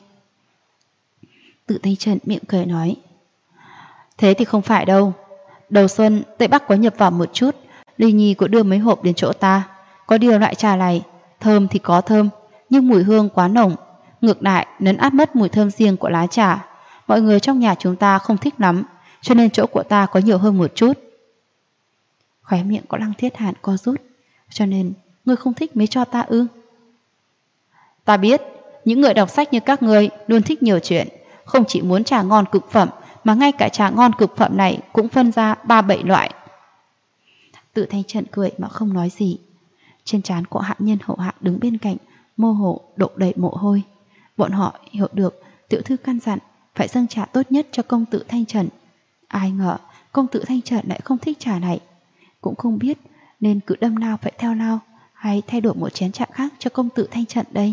Tử Thanh Trần miệng cười nói. Thế thì không phải đâu. Đầu xuân Tây Bắc có nhập vào một chút, Ly Nhi có đưa mấy hộp đến chỗ ta. Có điều loại trà này thơm thì có thơm, nhưng mùi hương quá nồng, ngược lại lấn át mất mùi thơm riêng của lá trà. Mọi người trong nhà chúng ta không thích lắm, cho nên chỗ của ta có nhiều hơn một chút. Khóe miệng của Lăng Thiết Hàn co rút. Cho nên ngươi không thích mới cho ta ư? Ta biết những người đọc sách như các ngươi luôn thích nhiều chuyện, không chỉ muốn trà ngon cực phẩm mà ngay cả trà ngon cực phẩm này cũng phân ra 3-7 loại. Tử Thanh Trần cười mà không nói gì. Trên trán của hạ nhân hậu hạ đứng bên cạnh mơ hồ đổ đầy mồ hôi. Bọn họ hiểu được tiểu thư căn dặn phải dâng trà tốt nhất cho công tử Thanh Trần. Ai ngờ công tử Thanh Trần lại không thích trà này, cũng không biết nên cứ đâm lao phải theo lao hay thay đổi một chén trà khác cho công tử Thanh Trần đây.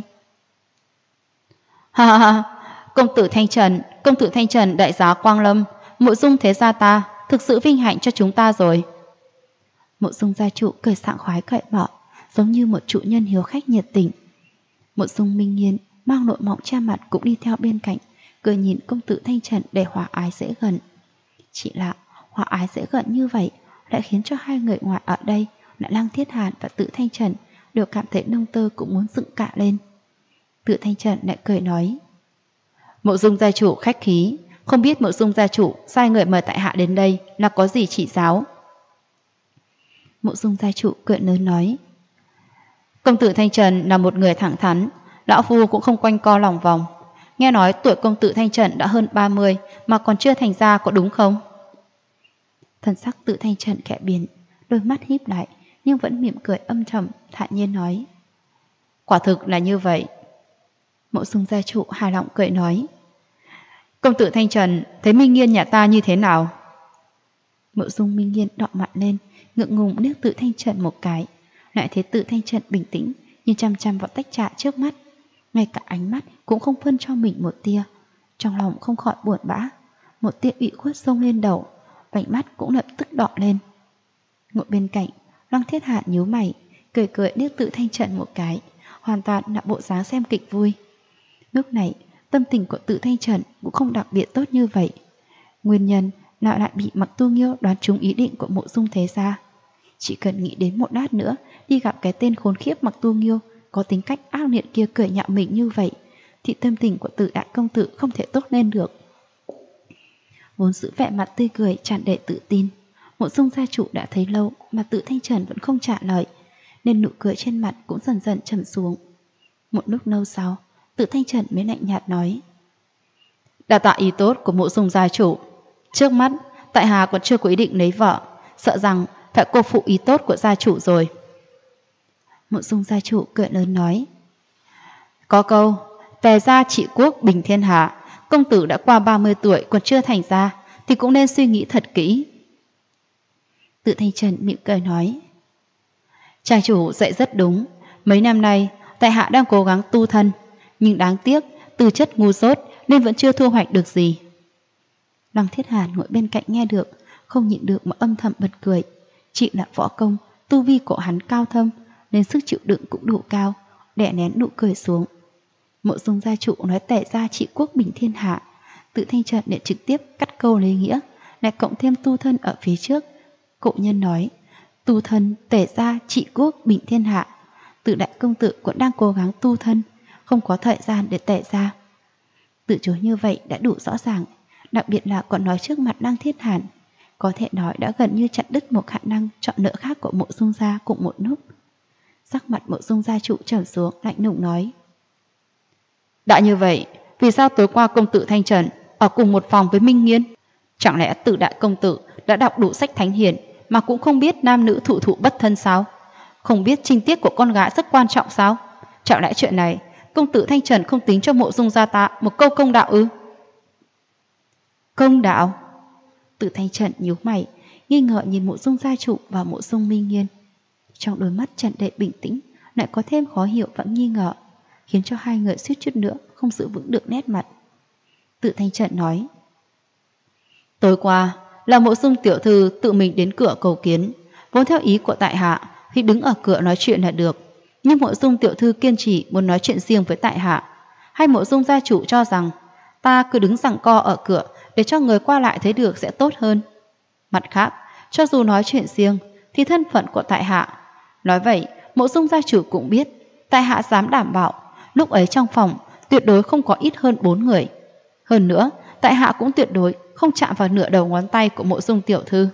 Ha ha ha, công tử Thanh Trần đại giá Quang Lâm, Mộ Dung thế gia ta thực sự vinh hạnh cho chúng ta rồi. Mộ Dung gia chủ cười sảng khoái cởi mở, giống như một chủ nhân hiếu khách nhiệt tình. Mộ Dung Minh Nghiên mang nội mỏng che mặt cũng đi theo bên cạnh, cười nhìn công tử Thanh Trần để hòa ái dễ gần. Chỉ là hòa ái dễ gần như vậy lại khiến cho hai người ngoài ở đây là Lăng Thiết Hàn và Tử Thanh Trần đều cảm thấy lông tơ cũng muốn dựng cả lên. Tử Thanh Trần lại cười nói. Mộ Dung gia chủ khách khí, không biết Mộ Dung gia chủ sai người mời tại hạ đến đây là có gì chỉ giáo? Mộ Dung gia chủ cười lớn nói. Công tử Thanh Trần là một người thẳng thắn, lão phu cũng không quanh co lòng vòng. Nghe nói tuổi công tử Thanh Trần đã hơn 30 mà còn chưa thành ra, có đúng không? Thần sắc Tử Thanh Trần khẽ biến, đôi mắt híp lại nhưng vẫn mỉm cười âm trầm, thản nhiên nói. Quả thực là như vậy. Mộ Dung gia chủ hài lòng cười nói. Công tử Thanh Trần thấy Minh Nghiên nhà ta như thế nào? Mộ Dung Minh Nghiên đỏ mặt lên, ngượng ngùng liếc Tự Thanh Trần một cái, lại thấy Tự Thanh Trần bình tĩnh nhìn chăm chăm vào tách trà trước mắt, ngay cả ánh mắt cũng không phân cho mình một tia. Trong lòng không khỏi buồn bã, một tia ủy khuất xông lên đầu, vành mắt cũng lập tức đỏ lên. Ngồi bên cạnh, Lăng Thiết Hàn nhíu mày, cười cười liếc Tự Thanh Trần một cái, hoàn toàn là bộ dáng xem kịch vui. Lúc này, tâm tình của Tự Thanh Trần cũng không đặc biệt tốt như vậy. Nguyên nhân nào lại bị Mặc Tu Nghiêu đoán trúng ý định của Mộ Dung Thế Gia. Chỉ cần nghĩ đến một lát nữa đi gặp cái tên khốn khiếp Mặc Tu Nghiêu có tính cách ác liệt kia cười nhạo mình như vậy, thì tâm tình của Tự đại công tử không thể tốt lên được. Vốn giữ vẻ mặt tươi cười tràn đầy tự tin, Mộ Dung gia chủ đã thấy lâu mà Tự Thanh Trần vẫn không trả lời, nên nụ cười trên mặt cũng dần dần trầm xuống. Một lúc lâu sau, Tự Thanh Trần mới lạnh nhạt nói: đa tạ ý tốt của Mộ Dung gia chủ. Trước mắt, tại hạ còn chưa có ý định lấy vợ, sợ rằng phải cô phụ ý tốt của gia chủ rồi. Mộ Dung gia chủ cười lớn nói: có câu tề gia trị quốc bình thiên hạ, công tử đã qua 30 tuổi còn chưa thành gia thì cũng nên suy nghĩ thật kỹ. Tự Thanh Trần mỉm cười nói: trang chủ dạy rất đúng, mấy năm nay tại hạ đang cố gắng tu thân, nhưng đáng tiếc tư chất ngu dốt nên vẫn chưa thu hoạch được gì. Lăng Thiết Hàn ngồi bên cạnh nghe được, không nhịn được mà âm thầm bật cười. Chỉ là võ công, tu vi của hắn cao thâm, nên sức chịu đựng cũng đủ cao, đè nén nụ cười xuống. Mộ Dung gia chủ nói tề gia trị quốc bình thiên hạ, Tự Thanh Trần để trực tiếp cắt câu lấy nghĩa, lại cộng thêm tu thân ở phía trước. Cụ nhân nói: tu thân tề gia trị quốc bình thiên hạ, Tự đại công tử cũng đang cố gắng tu thân, không có thời gian để tề gia. Từ chối như vậy đã đủ rõ ràng, đặc biệt là còn nói trước mặt Lăng Thiết Hàn, có thể nói đã gần như chặt đứt một khả năng chọn nợ khác của Mộ Dung gia cùng một lúc. Sắc mặt Mộ Dung gia chủ trầm xuống, lạnh lùng nói: đã như vậy, vì sao tối qua công tử Thanh Trần ở cùng một phòng với Minh Nghiên? Chẳng lẽ Tự đại công tử đã đọc đủ sách thánh hiền mà cũng không biết nam nữ thụ thụ bất thân sao? Không biết trinh tiết của con gái rất quan trọng sao? Chẳng lẽ chuyện này công tử Thanh Trần không tính cho Mộ Dung gia ta một câu công đạo ư? Công đạo? Tự Thanh Trần nhíu mày, nghi ngờ nhìn Mộ Dung gia chủ và Mộ Dung Minh Nghiên. Trong đôi mắt tràn đầy bình tĩnh lại có thêm khó hiểu và nghi ngờ, khiến cho hai người suýt chút nữa không giữ vững được nét mặt. Tự Thanh Trần nói: tối qua là Mộ Dung tiểu thư tự mình đến cửa cầu kiến, vốn theo ý của tại hạ thì đứng ở cửa nói chuyện là được, nhưng Mộ Dung tiểu thư kiên trì muốn nói chuyện riêng với tại hạ. Hay Mộ Dung gia chủ cho rằng ta cứ đứng giằng co ở cửa để cho người qua lại thấy được sẽ tốt hơn. Mặt khác, cho dù nói chuyện riêng thì thân phận của tại hạ, nói vậy Mộ Dung gia chủ cũng biết, tại hạ dám đảm bảo lúc ấy trong phòng tuyệt đối không có ít hơn 4 người. Hơn nữa, tại hạ cũng tuyệt đối không chạm vào nửa đầu ngón tay của Mộ Dung tiểu thư.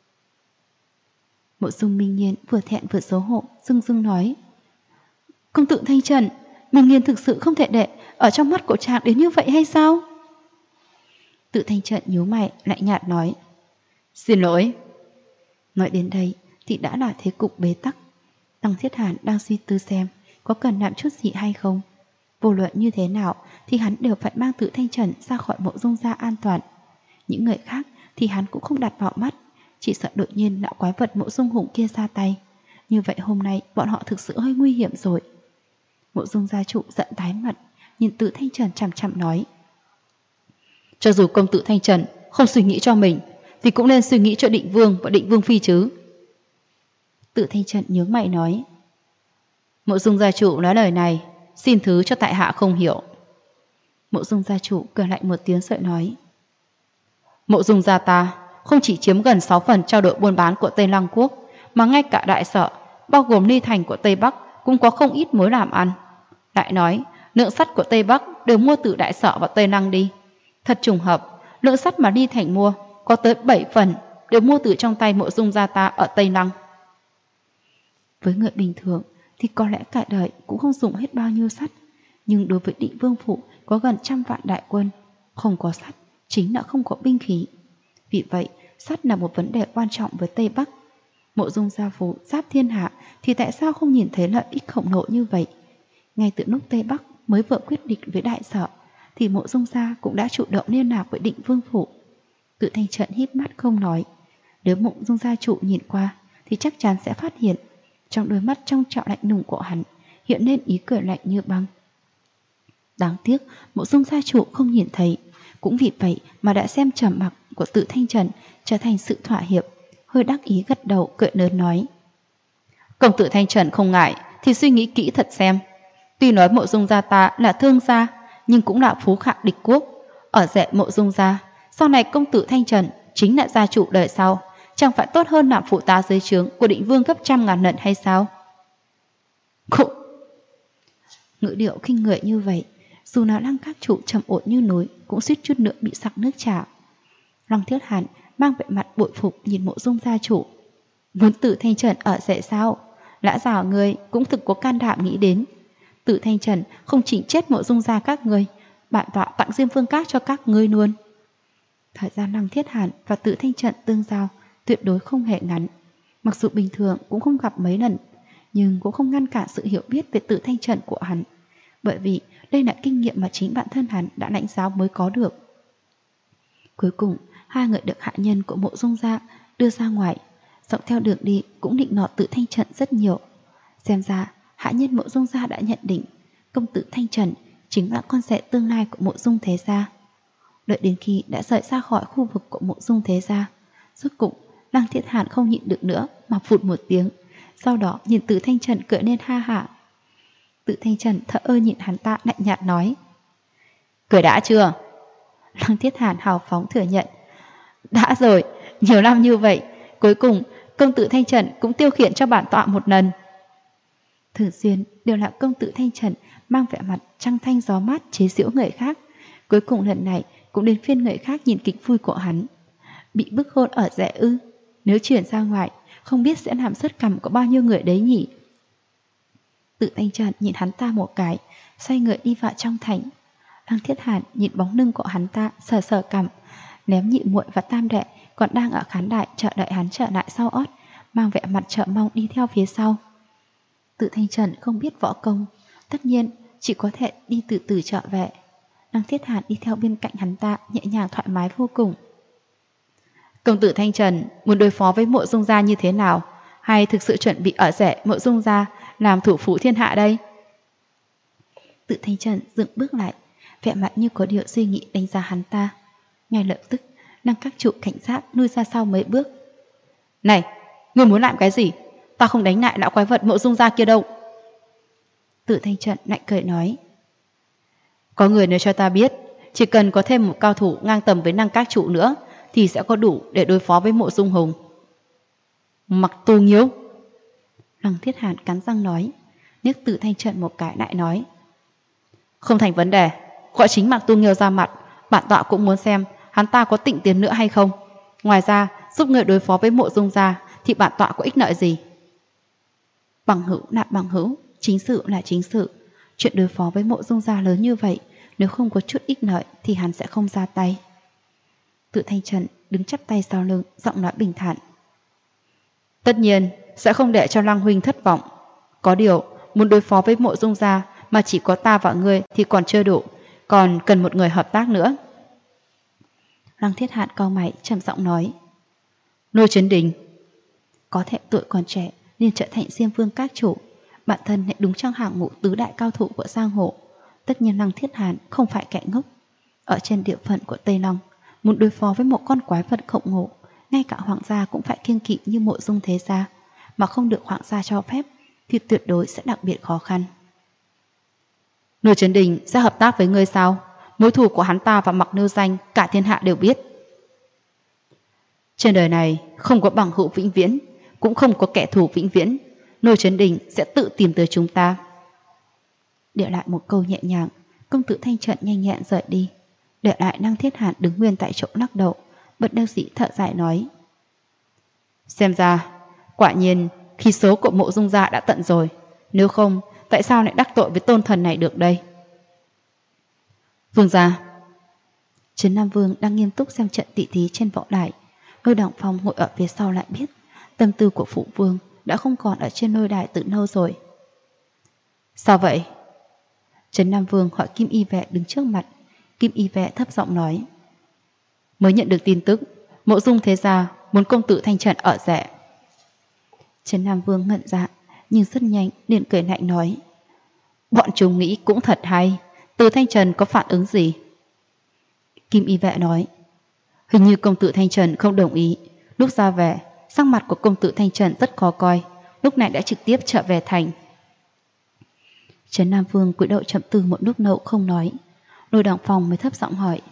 Mộ Dung Minh Nghiên vừa thẹn vừa xấu hổ, dưng dưng nói: công tử Thanh Trần, Minh Nghiên thực sự không thể để ở trong mắt của chàng đến như vậy hay sao? Tự Thanh Trần nhíu mày, lạnh nhạt nói: xin lỗi. Nói đến đây thì đã là thế cục bế tắc. Lăng Thiết Hàn đang suy tư xem có cần làm chút gì hay không. Vô luận như thế nào thì hắn đều phải mang Tự Thanh Trần ra khỏi Mộ Dung gia an toàn. Những người khác thì hắn cũng không đặt vào mắt, chỉ sợ đột nhiên lão quái vật Mộ Dung Hùng kia ra tay. Như vậy hôm nay bọn họ thực sự hơi nguy hiểm rồi. Mộ Dung gia chủ giận tái mặt, nhìn Tự Thanh Trần chằm chằm nói: cho dù công tử Thanh Trần không suy nghĩ cho mình thì cũng nên suy nghĩ cho Định Vương và Định Vương phi chứ. Tự Thanh Trần nhướng mày nói: Mộ Dung gia chủ nói lời này, xin thứ cho tại hạ không hiểu. Mộ Dung gia chủ cười lại một tiếng sợi nói: Mộ Dung gia ta không chỉ chiếm gần 6 phần trao đổi buôn bán của Tây Lăng quốc, mà ngay cả đại sở, bao gồm Ly Thành của Tây Bắc cũng có không ít mối làm ăn. Lại nói, lượng sắt của Tây Bắc đều mua từ đại sở và Tây Lăng đi. Thật trùng hợp, lượng sắt mà Ly Thành mua có tới 7 phần đều mua từ trong tay Mộ Dung gia ta ở Tây Lăng. Với người bình thường thì có lẽ cả đời cũng không dùng hết bao nhiêu sắt, nhưng đối với Định Vương phủ có gần 100 vạn đại quân, không có sắt chính là không có binh khí. Vì vậy, sắt là một vấn đề quan trọng với Tây Bắc. Mộ Dung gia phủ giáp thiên hạ thì tại sao không nhìn thấy lợi ích khổng lồ như vậy? Ngay từ lúc Tây Bắc mới vừa quyết định với đại sở, thì Mộ Dung gia cũng đã chủ động liên lạc với Định Vương phủ. Tự Thanh Trận híp mắt không nói. Nếu Mộ Dung gia chủ nhìn qua thì chắc chắn sẽ phát hiện trong đôi mắt trong trạo lạnh lùng của hắn hiện lên ý cười lạnh như băng. Đáng tiếc Mộ Dung gia chủ không nhìn thấy, cũng vì vậy mà đã xem trầm mặc của Tự Thanh Trần trở thành sự thỏa hiệp, hơi đắc ý gật đầu cười lớn nói: Công tử Thanh Trần không ngại thì suy nghĩ kỹ thật xem. Tuy nói Mộ Dung gia ta là thương gia, nhưng cũng là phú khả địch quốc. Ở rể Mộ Dung gia, sau này công tử Thanh Trần chính là gia chủ đời sau, chẳng phải tốt hơn làm phụ tá dưới trướng của Định Vương gấp 100.000 lần hay sao? Khụ! Ngữ điệu khinh người như vậy, dù nào Lăng các chủ trầm ổn như núi cũng suýt chút nữa bị sặc nước chảo. Lăng Thiết Hàn mang vẻ mặt bội phục nhìn Mộ Dung gia chủ. Muốn Tử Thanh Trần ở rể sao? Lã già người cũng thực có can đảm nghĩ đến. Tử Thanh Trần không chỉnh chết Mộ Dung gia các người, bản tọa tặng Diêm Vương Các cho các ngươi luôn. Thời gian Lăng Thiết Hàn và Tử Thanh Trần tương giao tuyệt đối không hề ngắn. Mặc dù bình thường cũng không gặp mấy lần, nhưng cũng không ngăn cản sự hiểu biết về Tử Thanh Trần của hắn, bởi vì đây là kinh nghiệm mà chính bản thân hắn đã lãnh giáo mới có được. Cuối cùng, hai người được hạ nhân của Mộ Dung gia đưa ra ngoài, dọc theo đường đi cũng định nọt Tử Thanh Trần rất nhiều. Xem ra, hạ nhân Mộ Dung gia đã nhận định công tử Thanh Trần chính là con rể tương lai của Mộ Dung thế gia. Đợi đến khi đã rời ra khỏi khu vực của Mộ Dung thế gia, rốt cục Lăng Thiết Hàn không nhịn được nữa mà phụt một tiếng, sau đó nhìn Tử Thanh Trần cười lên ha hả. Tử Thanh Trần thở ơ nhìn hắn ta lạnh nhạt nói: Cười đã chưa? Lăng Thiết Hàn hào phóng thừa nhận: Đã rồi, nhiều năm như vậy, cuối cùng công tử Thanh Trần cũng tiêu khiển cho bản tọa một lần. Thường xuyên đều là công tử Thanh Trần mang vẻ mặt trăng thanh gió mát chế giễu người khác, cuối cùng lần này cũng đến phiên người khác nhìn kịch vui của hắn. Bị bức hôn ở rẻ ư? Nếu chuyển ra ngoài, không biết sẽ làm sứt cằm có bao nhiêu người đấy nhỉ? Tự Thanh Trần nhìn hắn ta một cái, xoay người đi vào trong thành. Lăng Thiết Hàn nhìn bóng lưng của hắn ta, sờ sờ cằm, ném nhị muội và tam đệ còn đang ở khán đài chờ đợi hắn trở lại sau ót, mang vẻ mặt chờ mong đi theo phía sau. Tự Thanh Trần không biết võ công, tất nhiên chỉ có thể đi từ từ trở về. Lăng Thiết Hàn đi theo bên cạnh hắn ta, nhẹ nhàng thoải mái vô cùng. Công tử Thanh Trần muốn đối phó với Mộ Dung gia như thế nào, hay thực sự chuẩn bị ở rể Mộ Dung gia làm thủ phủ thiên hạ đây? Tự Thanh Trần dựng bước lại, vẻ mặt như có điều suy nghĩ đánh giá hắn ta. Ngay lập tức, Lăng các chủ cảnh giác lui ra sau mấy bước. Này, ngươi muốn làm cái gì? Ta không đánh lại lão quái vật Mộ Dung gia kia đâu. Tự Thanh Trần lạnh cười nói: Có người nói cho ta biết, chỉ cần có thêm một cao thủ ngang tầm với Lăng các chủ nữa thì sẽ có đủ để đối phó với Mộ Dung Hùng. Mặc Tu Nghiêu. Lăng Thiết Hàn cắn răng nói, liếc Tự Thanh Trần một cái lại nói: Không thành vấn đề, gọi chính Mặc Tu Nghiêu ra mặt, bản tọa cũng muốn xem hắn ta có tịnh tiến nữa hay không. Ngoài ra, giúp người đối phó với Mộ Dung gia thì bản tọa có ích lợi gì? Bằng hữu là bằng hữu, chính sự là chính sự. Chuyện đối phó với Mộ Dung gia lớn như vậy, nếu không có chút ích lợi thì hắn sẽ không ra tay. Tự Thanh Trần đứng chắp tay sau lưng, giọng nói bình thản: Tất nhiên sẽ không để cho Lăng huynh thất vọng. Có điều muốn đối phó với Mộ Dung gia mà chỉ có ta và ngươi thì còn chưa đủ, còn cần một người hợp tác nữa. Lăng Thiết Hàn cau mày trầm giọng nói: Lôi Chấn Đình. Có thể tuổi còn trẻ nên trở thành Diêm Vương các chủ, bản thân lại đúng trong hàng ngũ tứ đại cao thủ của giang hồ. Tất nhiên Lăng Thiết Hàn không phải kẻ ngốc. Ở trên địa phận của Tây Long, muốn đối phó với một con quái vật khổng lồ, ngay cả hoàng gia cũng phải kiêng kỵ như Mộ Dung thế gia, mà không được hoàng gia cho phép thì tuyệt đối sẽ đặc biệt khó khăn. Lôi Chấn Đình sẽ hợp tác với ngươi sao? Mối thù của hắn ta và Mặc Nêu Danh cả thiên hạ đều biết. Trên đời này không có bằng hữu vĩnh viễn, cũng không có kẻ thù vĩnh viễn. Lôi Chấn Đình sẽ tự tìm tới chúng ta. Để lại một câu nhẹ nhàng, công tử Thanh Trần nhanh nhẹn rời đi, để lại Lăng Thiết Hàn đứng nguyên tại chỗ lắc đầu, bất đắc dĩ thở dài nói: Xem ra, quả nhiên khí số của Mộ Dung gia đã tận rồi. Nếu không, tại sao lại đắc tội với tôn thần này được đây? Vương gia. Trấn Nam Vương đang nghiêm túc xem trận tỷ thí trên võ đài. Lôi Đằng Phong ngồi ở phía sau lại biết tâm tư của phụ vương đã không còn ở trên lôi đài từ lâu rồi. Sao vậy? Trấn Nam Vương hỏi Kim Y Vệ đứng trước mặt. Kim Y Vệ thấp giọng nói. Mới nhận được tin tức, Mộ Dung thế gia muốn công tử Thanh Trần ở rẻ. Trấn Nam Vương ngẩn ra, nhưng rất nhanh liền cười lạnh nói. Bọn chúng nghĩ cũng thật hay, từ Thanh Trần có phản ứng gì? Kim Y Vệ nói. Hình như công tử Thanh Trần không đồng ý. Lúc ra về, sắc mặt của công tử Thanh Trần rất khó coi, lúc này đã trực tiếp trở về thành. Trấn Nam Vương cúi đầu chậm từ một lúc lâu không nói. Lôi Đằng Phong mới thấp giọng hỏi.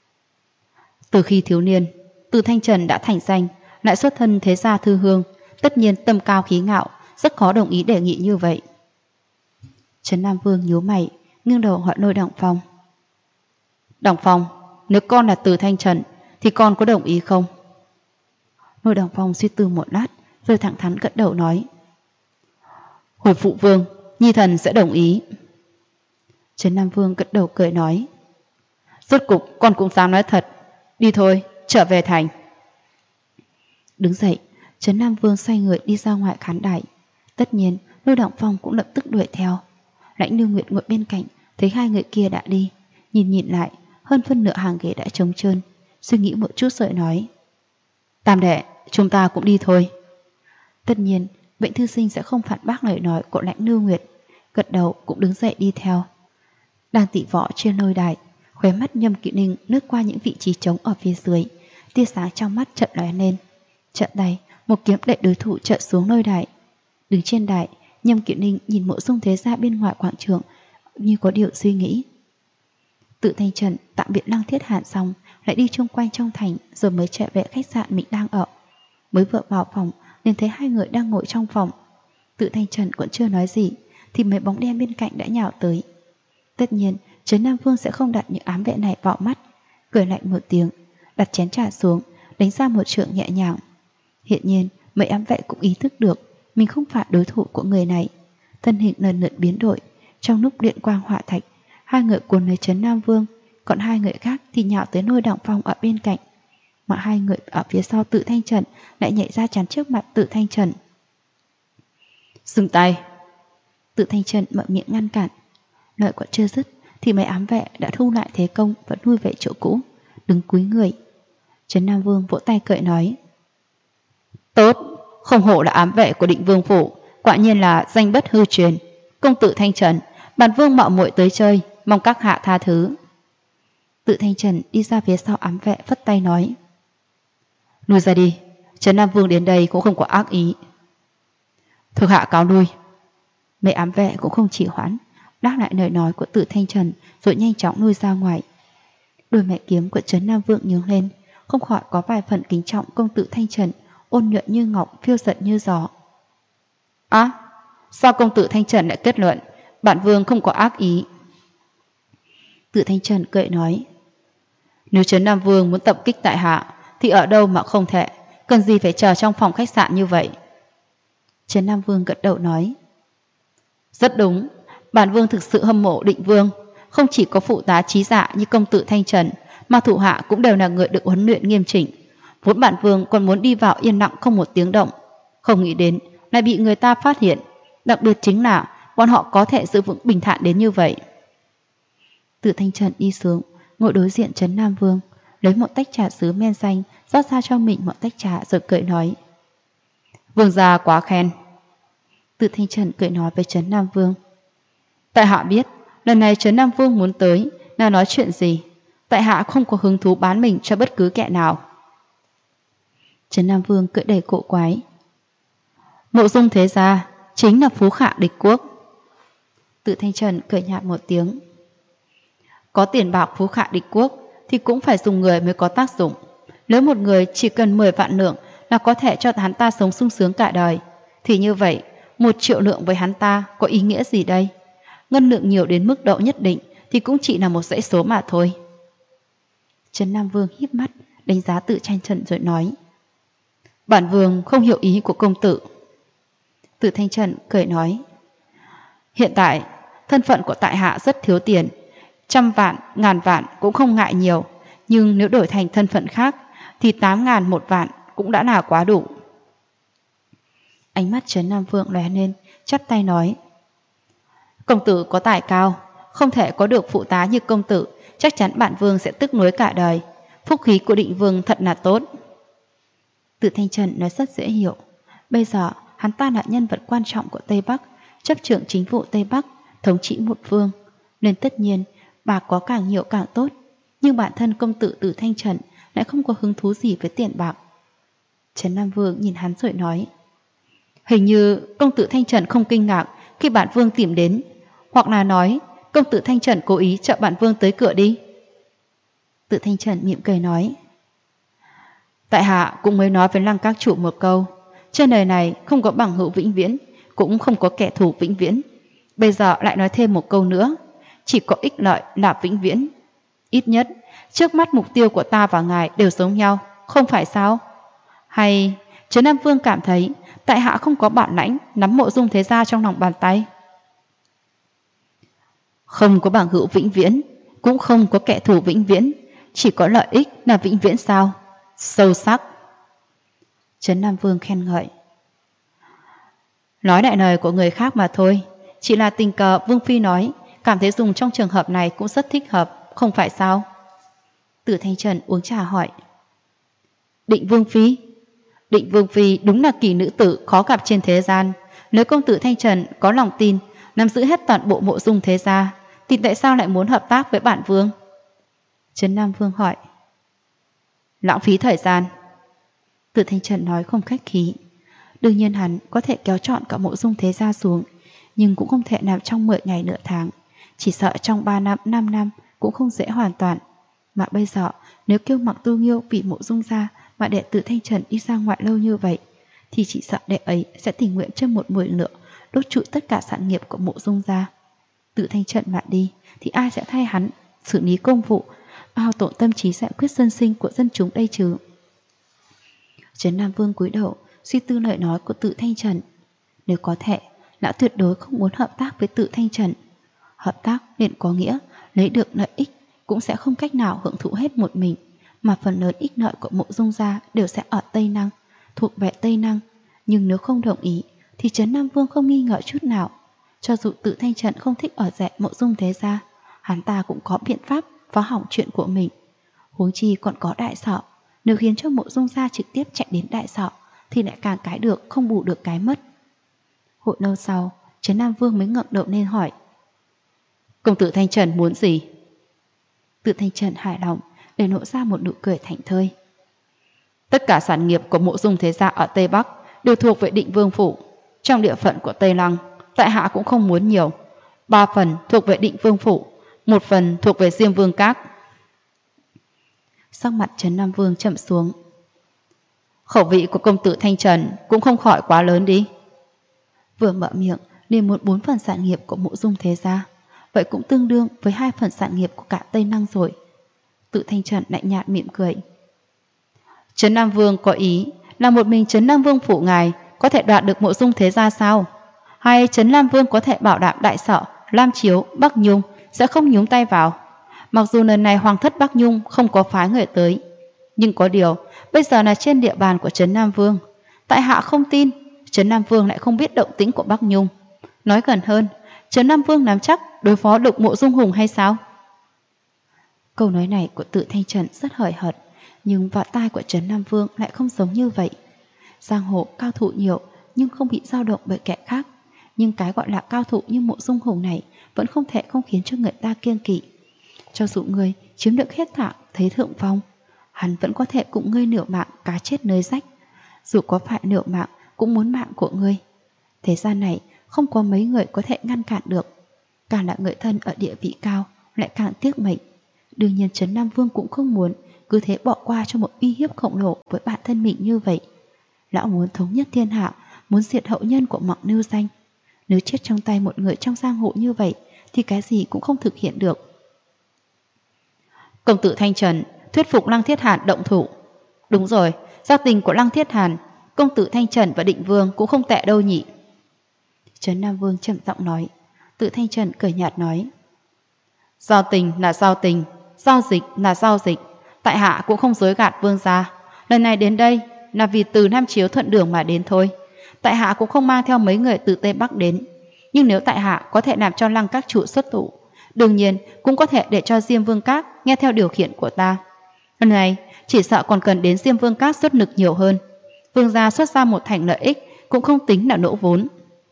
Từ khi thiếu niên, từ Thanh Trần đã thành danh, lại xuất thân thế gia thư hương, tất nhiên tâm cao khí ngạo, rất khó đồng ý đề nghị như vậy. Trấn Nam Vương nhíu mày, nghiêng đầu hỏi Lôi Đằng Phong. Đằng Phong, nếu con là từ Thanh Trần, thì con có đồng ý không? Lôi Đằng Phong suy tư một lát, rồi thẳng thắn gật đầu nói. Hồi phụ vương, nhi thần sẽ đồng ý. Trấn Nam Vương gật đầu cười nói. Rốt cục con cũng dám nói thật. Đi thôi, trở về thành. Đứng dậy, Trấn Nam Vương xoay người đi ra ngoài khán đài. Tất nhiên, Lôi Đằng Phong cũng lập tức đuổi theo. Lãnh Lưu Nguyệt ngồi bên cạnh, thấy hai người kia đã đi, nhìn lại, hơn phân nửa hàng ghế đã trống trơn, suy nghĩ một chút rồi nói. Tam đệ, chúng ta cũng đi thôi. Tất nhiên, Bệnh thư sinh sẽ không phản bác lời nói của Lãnh Lưu Nguyệt, gật đầu cũng đứng dậy đi theo. Đang tỉ võ trên lôi đài, khóe mắt Nhâm Kỵ Ninh lướt qua những vị trí trống ở phía dưới, tia sáng trong mắt chợt lóe lên. Chợt đây, một kiếm đẩy đối thủ chợt xuống lôi đài. Đứng trên đài, Nhâm Kỵ Ninh nhìn Mộ Dung thế gia bên ngoài quảng trường, như có điều suy nghĩ. Tự Thanh Trần tạm biệt Lăng Thiết Hàn xong, lại đi chung quanh trong thành, rồi mới trở về khách sạn mình đang ở. Mới vừa vào phòng, liền thấy hai người đang ngồi trong phòng. Tự Thanh Trần cũng chưa nói gì, thì mấy bóng đen bên cạnh đã nhào tới. Tất nhiên, Trấn Nam Vương sẽ không đặt những ám vệ này vào mắt. Cười lạnh một tiếng, đặt chén trà xuống, đánh ra một trượng nhẹ nhàng. Hiện nhiên, mấy ám vệ cũng ý thức được mình không phải đối thủ của người này. Thân hình lần lượt biến đổi, trong lúc điện quang hỏa thạch, hai người cuốn lấy Trấn Nam Vương, còn hai người khác thì nhào tới Lôi Đằng Phong ở bên cạnh. Mà hai người ở phía sau Tự Thanh Trần lại nhảy ra chắn trước mặt Tự Thanh Trần. Dừng tay! Tự Thanh Trần mở miệng ngăn cản. Lời còn chưa dứt thì mấy ám vệ đã thu lại thế công và lui về chỗ cũ, đứng cúi người. Trấn Nam Vương vỗ tay cười nói. Tốt, không hổ là ám vệ của Định Vương phủ, quả nhiên là danh bất hư truyền. Công tử Thanh Trần, bản vương mạo muội tới chơi, mong các hạ tha thứ. Tự Thanh Trần đi ra phía sau ám vệ phất tay nói. Lui ra đi, Trấn Nam Vương đến đây cũng không có ác ý. Thuộc hạ cáo lui. Mấy ám vệ cũng không chỉ hoãn, đáp lại lời nói của Tự Thanh Trần rồi nhanh chóng lui ra ngoài. Đôi mẹ kiếm của Trấn Nam Vương nhướng lên, không khỏi có vài phần kính trọng công tử Thanh Trần, ôn nhuận như ngọc, phiêu giật như gió. Á, sao công tử Thanh Trần lại kết luận bản vương không có ác ý? Tự Thanh Trần cười nói. Nếu Trấn Nam Vương muốn tập kích tại hạ thì ở đâu mà không thể, cần gì phải chờ trong phòng khách sạn như vậy? Trấn Nam Vương gật đầu nói. Rất đúng, bản vương thực sự hâm mộ Định Vương, không chỉ có phụ tá trí dạ như công tử Thanh Trần, mà thủ hạ cũng đều là người được huấn luyện nghiêm chỉnh. Vốn bản vương còn muốn đi vào yên lặng không một tiếng động, không nghĩ đến lại bị người ta phát hiện, đặc biệt chính là bọn họ có thể giữ vững bình thản đến như vậy. Tự Thanh Trần đi xuống, ngồi đối diện Trấn Nam Vương, lấy một tách trà sứ men xanh, rót ra cho mình một tách trà rồi cười nói. Vương gia quá khen. Tự Thanh Trần cười nói với Trấn Nam Vương. Tại hạ biết, lần này Trấn Nam Vương muốn tới là nói chuyện gì. Tại hạ không có hứng thú bán mình cho bất cứ kẻ nào. Trấn Nam Vương cười đầy cổ quái. Mộ Dung thế gia chính là phú khả địch quốc. Tự Thanh Trần cười nhạt một tiếng. Có tiền bạc phú khả địch quốc thì cũng phải dùng người mới có tác dụng. Nếu một người chỉ cần 10 vạn lượng là có thể cho hắn ta sống sung sướng cả đời, thì như vậy 1 triệu lượng với hắn ta có ý nghĩa gì đây? Ngân lượng nhiều đến mức độ nhất định thì cũng chỉ là một dãy số mà thôi. Trấn Nam Vương híp mắt đánh giá Tự Thanh Trần rồi nói. Bản vương không hiểu ý của công tử. Tự Thanh Trần cười nói. Hiện tại thân phận của tại hạ rất thiếu tiền, 100 vạn, 1000 vạn cũng không ngại nhiều, nhưng nếu đổi thành thân phận khác thì 8.000 1 vạn cũng đã là quá đủ. Ánh mắt Trấn Nam Vương lóe lên, chắp tay nói. Công tử có tài cao, không thể có được phụ tá như công tử chắc chắn bản vương sẽ tức nuối cả đời. Phúc khí của Định Vương thật là tốt. Tự Thanh Trần nói rất dễ hiểu. Bây giờ hắn ta là nhân vật quan trọng của Tây Bắc, chấp trưởng chính vụ Tây Bắc, thống trị một vương, nên tất nhiên bạc có càng nhiều càng tốt. Nhưng bản thân công tử Tử Thanh Trần lại không có hứng thú gì với tiền bạc. Trấn Nam Vương nhìn hắn rồi nói: hình như công tử Thanh Trần không kinh ngạc khi bản vương tìm đến, hoặc là nói công tử Thanh Trần cố ý trợ bản vương tới cửa đi. Tự Thanh Trần mỉm cười nói: tại hạ cũng mới nói với Lăng các chủ một câu, trên đời này không có bằng hữu vĩnh viễn, cũng không có kẻ thù vĩnh viễn. Bây giờ lại nói thêm một câu nữa, chỉ có ích lợi là vĩnh viễn. Ít nhất trước mắt mục tiêu của ta và ngài đều giống nhau, không phải sao? Hay Trấn Nam Vương cảm thấy tại hạ không có bản lãnh nắm Mộ Dung Thế Gia trong lòng bàn tay? Không có bằng hữu vĩnh viễn, cũng không có kẻ thù vĩnh viễn, chỉ có lợi ích là vĩnh viễn sao? Sâu sắc. Trấn Nam Vương khen ngợi: nói đại lời của người khác mà thôi, chỉ là tình cờ Vương Phi nói, cảm thấy dùng trong trường hợp này cũng rất thích hợp, không phải sao? Tử Thanh Trần uống trà hỏi: Định Vương Phi? Định Vương Phi đúng là kỳ nữ tử khó gặp trên thế gian. Nếu công tử Thanh Trần có lòng tin nắm giữ hết toàn bộ Mộ Dung Thế Gia, thì tại sao lại muốn hợp tác với bản vương? Trấn Nam Vương hỏi. Lãng phí thời gian. Tử Thanh Trần nói không khách khí. Đương nhiên hắn có thể kéo trọn cả Mộ Dung Thế Gia xuống, nhưng cũng không thể làm trong 10 ngày nửa tháng. Chỉ sợ trong 3 năm, 5 năm cũng không dễ hoàn toàn. Mà bây giờ nếu kêu Mặc Tu Nghiêu vì Mộ Dung gia mà đệ tử Thanh Trần đi ra ngoại lâu như vậy, thì chỉ sợ đệ ấy sẽ tình nguyện châm một mũi lửa đốt trụi tất cả sản nghiệp của Mộ Dung gia. Tự Thanh Trần mà đi thì ai sẽ thay hắn xử lý công vụ, bao tổn tâm trí giải quyết dân sinh của dân chúng đây chứ? Trấn Nam Vương cúi đầu suy tư lời nói của Tự Thanh Trần. Nếu có thể, lão tuyệt đối không muốn hợp tác với Tự Thanh Trần. Hợp tác nên có nghĩa lấy được lợi ích cũng sẽ không cách nào hưởng thụ hết một mình, mà phần lớn ích lợi của Mộ Dung gia đều sẽ ở Tây Năng, thuộc về Tây Năng. Nhưng nếu không đồng ý thì Trấn Nam Vương không nghi ngờ chút nào. Cho dù Tự Thanh Trần không thích ở rẻ Mộ Dung Thế Gia, hắn ta cũng có biện pháp phá hỏng chuyện của mình. Huống chi còn có Đại Sở, nếu khiến cho Mộ Dung gia trực tiếp chạy đến Đại Sở thì lại càng cái được không bù được cái mất. Hồi lâu sau, Trấn Nam Vương mới ngẩng đầu lên hỏi: Công tử Thanh Trần muốn gì? Tự Thanh Trần hài lòng để nộ ra một nụ cười thảnh thơi. Tất cả sản nghiệp của Mộ Dung Thế Gia ở Tây Bắc đều thuộc về Định Vương phủ. Trong địa phận của Tây Lăng, tại hạ cũng không muốn nhiều. 3 phần thuộc về Định Vương phủ, 1 phần thuộc về Diêm Vương Các. Sắc mặt Trấn Nam Vương chậm xuống. Khẩu vị của công tử Thanh Trần cũng không khỏi quá lớn đi. Vừa mở miệng liền muốn 4 phần sản nghiệp của Mộ Dung Thế Gia, vậy cũng tương đương với 2 phần sản nghiệp của cả Tây Năng rồi. Tự Thanh Trần lạnh nhạt mỉm cười. Trấn Nam Vương có ý là một mình Trấn Nam Vương phủ ngài có thể đoạt được Mộ Dung Thế Gia sao? Hay Trấn Nam Vương có thể bảo đảm Đại Sở, Lam Chiếu, Bắc Nhung sẽ không nhúng tay vào? Mặc dù lần này Hoàng thất Bắc Nhung không có phái người tới, nhưng có điều bây giờ là trên địa bàn của Trấn Nam Vương. Tại hạ không tin Trấn Nam Vương lại không biết động tĩnh của Bắc Nhung. Nói gần hơn, Trấn Nam Vương nắm chắc đối phó được Mộ Dung Hùng hay sao? Câu nói này của Tự Thanh Trần rất hời hợt, nhưng vào tai của Trấn Nam Vương lại không giống như vậy. Giang hồ cao thủ nhiều nhưng không bị dao động bởi kẻ khác, nhưng cái gọi là cao thủ như Mộ Dung Hùng này vẫn không thể không khiến cho người ta kiêng kỵ. Cho dù người chiếm được hết thảy thấy thượng phong, hắn vẫn có thể cùng ngươi liều mạng cá chết nơi rách. Dù có phải liều mạng cũng muốn mạng của ngươi. Thế gian này không có mấy người có thể ngăn cản được. Càng là người thân ở địa vị cao lại càng tiếc mệnh. Đương nhiên Trấn Nam Vương cũng không muốn cứ thế bỏ qua cho một uy hiếp khổng lồ với bản thân mình như vậy. Lão muốn thống nhất thiên hạ, muốn diệt hậu nhân của Mạc Nưu Danh. Nếu chết trong tay một người trong giang hồ như vậy thì cái gì cũng không thực hiện được. Công tử Thanh Trần thuyết phục Lăng Thiết Hàn động thủ. Đúng rồi, giao tình của Lăng Thiết Hàn, công tử Thanh Trần và Định Vương cũng không tệ đâu nhỉ. Trấn Nam Vương trầm giọng nói. Tự Thanh Trần cười nhạt nói: giao tình là giao tình, giao dịch là giao dịch. Tại hạ cũng không dối gạt Vương gia. Lần này đến đây là vì từ Nam Chiếu thuận đường mà đến thôi. Tại hạ cũng không mang theo mấy người từ Tây Bắc đến. Nhưng nếu tại hạ có thể làm cho Lăng các chủ xuất thủ, Đương nhiên cũng có thể để cho Diêm Vương Các nghe theo điều khiển của ta. Lần này chỉ sợ còn cần đến Diêm Vương Các xuất lực nhiều hơn. Vương gia xuất ra một thành lợi ích cũng không tính là lỗ vốn.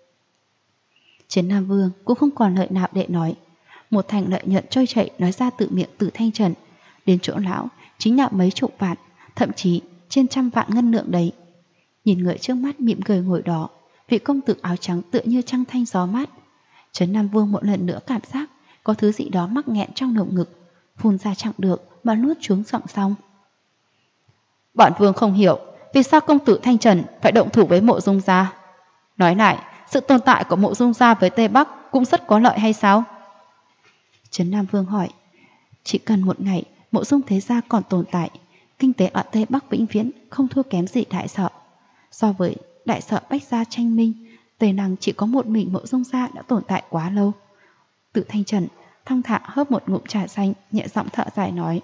Trấn Nam Vương cũng không còn lợi nào để nói. Một thành lợi nhuận trôi chảy nói ra từ miệng Tử Thanh Trần, đến chỗ lão chính là mấy chục vạn, thậm chí trên trăm vạn ngân lượng đấy. Nhìn người trước mắt mỉm cười ngồi đó, vị công tử áo trắng tựa như trăng thanh gió mát. Trấn Nam Vương một lần nữa cảm giác có thứ gì đó mắc nghẹn trong lồng ngực, phun ra chẳng được mà nuốt xuống giọng xong. Bọn Vương không hiểu vì sao công tử Thanh Trần phải động thủ với Mộ Dung gia. Nói lại, sự tồn tại của Mộ Dung gia với Tây Bắc cũng rất có lợi hay sao? Trấn Nam Vương hỏi. Chỉ cần một ngày Mộ Dung thế gia còn tồn tại, kinh tế ở Tây Bắc vĩnh viễn không thua kém gì Đại Sở. So với Đại Sở Bách gia tranh minh, Tây Năng chỉ có một mình Mộ Dung gia đã tồn tại quá lâu. Tử Thanh Trần thong thả hớp một ngụm trà xanh, nhẹ giọng thở dài nói.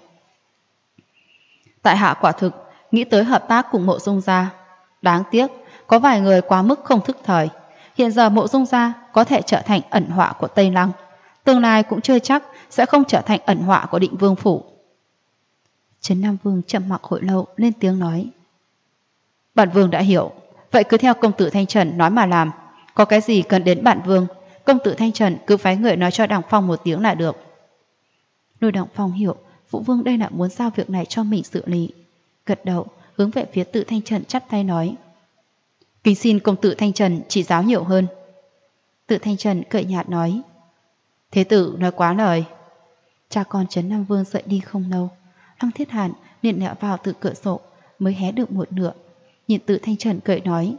Tại hạ quả thực nghĩ tới hợp tác cùng Mộ Dung gia. Đáng tiếc, có vài người quá mức không thức thời. Hiện giờ Mộ Dung gia có thể trở thành ẩn họa của Tây Lăng, tương lai cũng chưa chắc sẽ không trở thành ẩn họa của Định Vương phủ. Trấn Nam Vương chậm mặc hồi lâu lên tiếng nói. Bản Vương đã hiểu, vậy cứ theo công tử Thanh Trần nói mà làm. Có cái gì cần đến bản Vương, công tử Thanh Trần cứ phái người nói cho Đằng Phong một tiếng là được. Lôi Đằng Phong hiểu Vũ Vương đây là muốn giao việc này cho mình xử lý, gật đầu hướng về phía Tử Thanh Trần chắp tay nói. Kính xin công tử Thanh Trần chỉ giáo nhiều hơn. Tử Thanh Trần cười nhạt nói. Thế tử nói quá lời. Cha con Trấn Nam Vương rời đi không lâu, Lăng Thiết Hàn liền lẹo vào từ cửa sổ mới hé được một nửa, nhìn Tử Thanh Trần cười nói.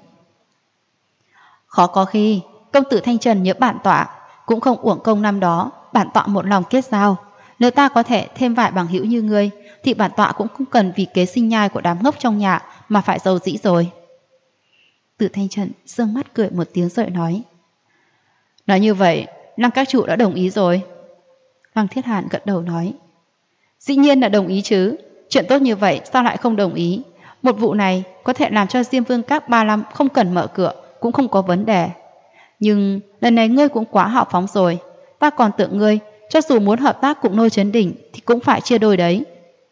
Khó có khi công tử Thanh Trần nhớ bản tọa, cũng không uổng công năm đó bản tọa một lòng kết giao. Nếu ta có thể thêm vài bằng hữu như ngươi, thì bản tọa cũng không cần vì kế sinh nhai của đám ngốc trong nhà mà phải giàu dĩ rồi. Tử Thanh Trần dương mắt cười một tiếng rồi nói. Nói như vậy, Lăng các chủ đã đồng ý rồi. Lăng Thiết Hàn gật đầu nói. Dĩ nhiên là đồng ý chứ, chuyện tốt như vậy sao lại không đồng ý. Một vụ này có thể làm cho Diêm Vương Các 35 không cần mở cửa cũng không có vấn đề. Nhưng lần này ngươi cũng quá hào phóng rồi. Ta còn tưởng ngươi cho dù muốn hợp tác cùng Lôi Chấn Đỉnh thì cũng phải chia đôi đấy.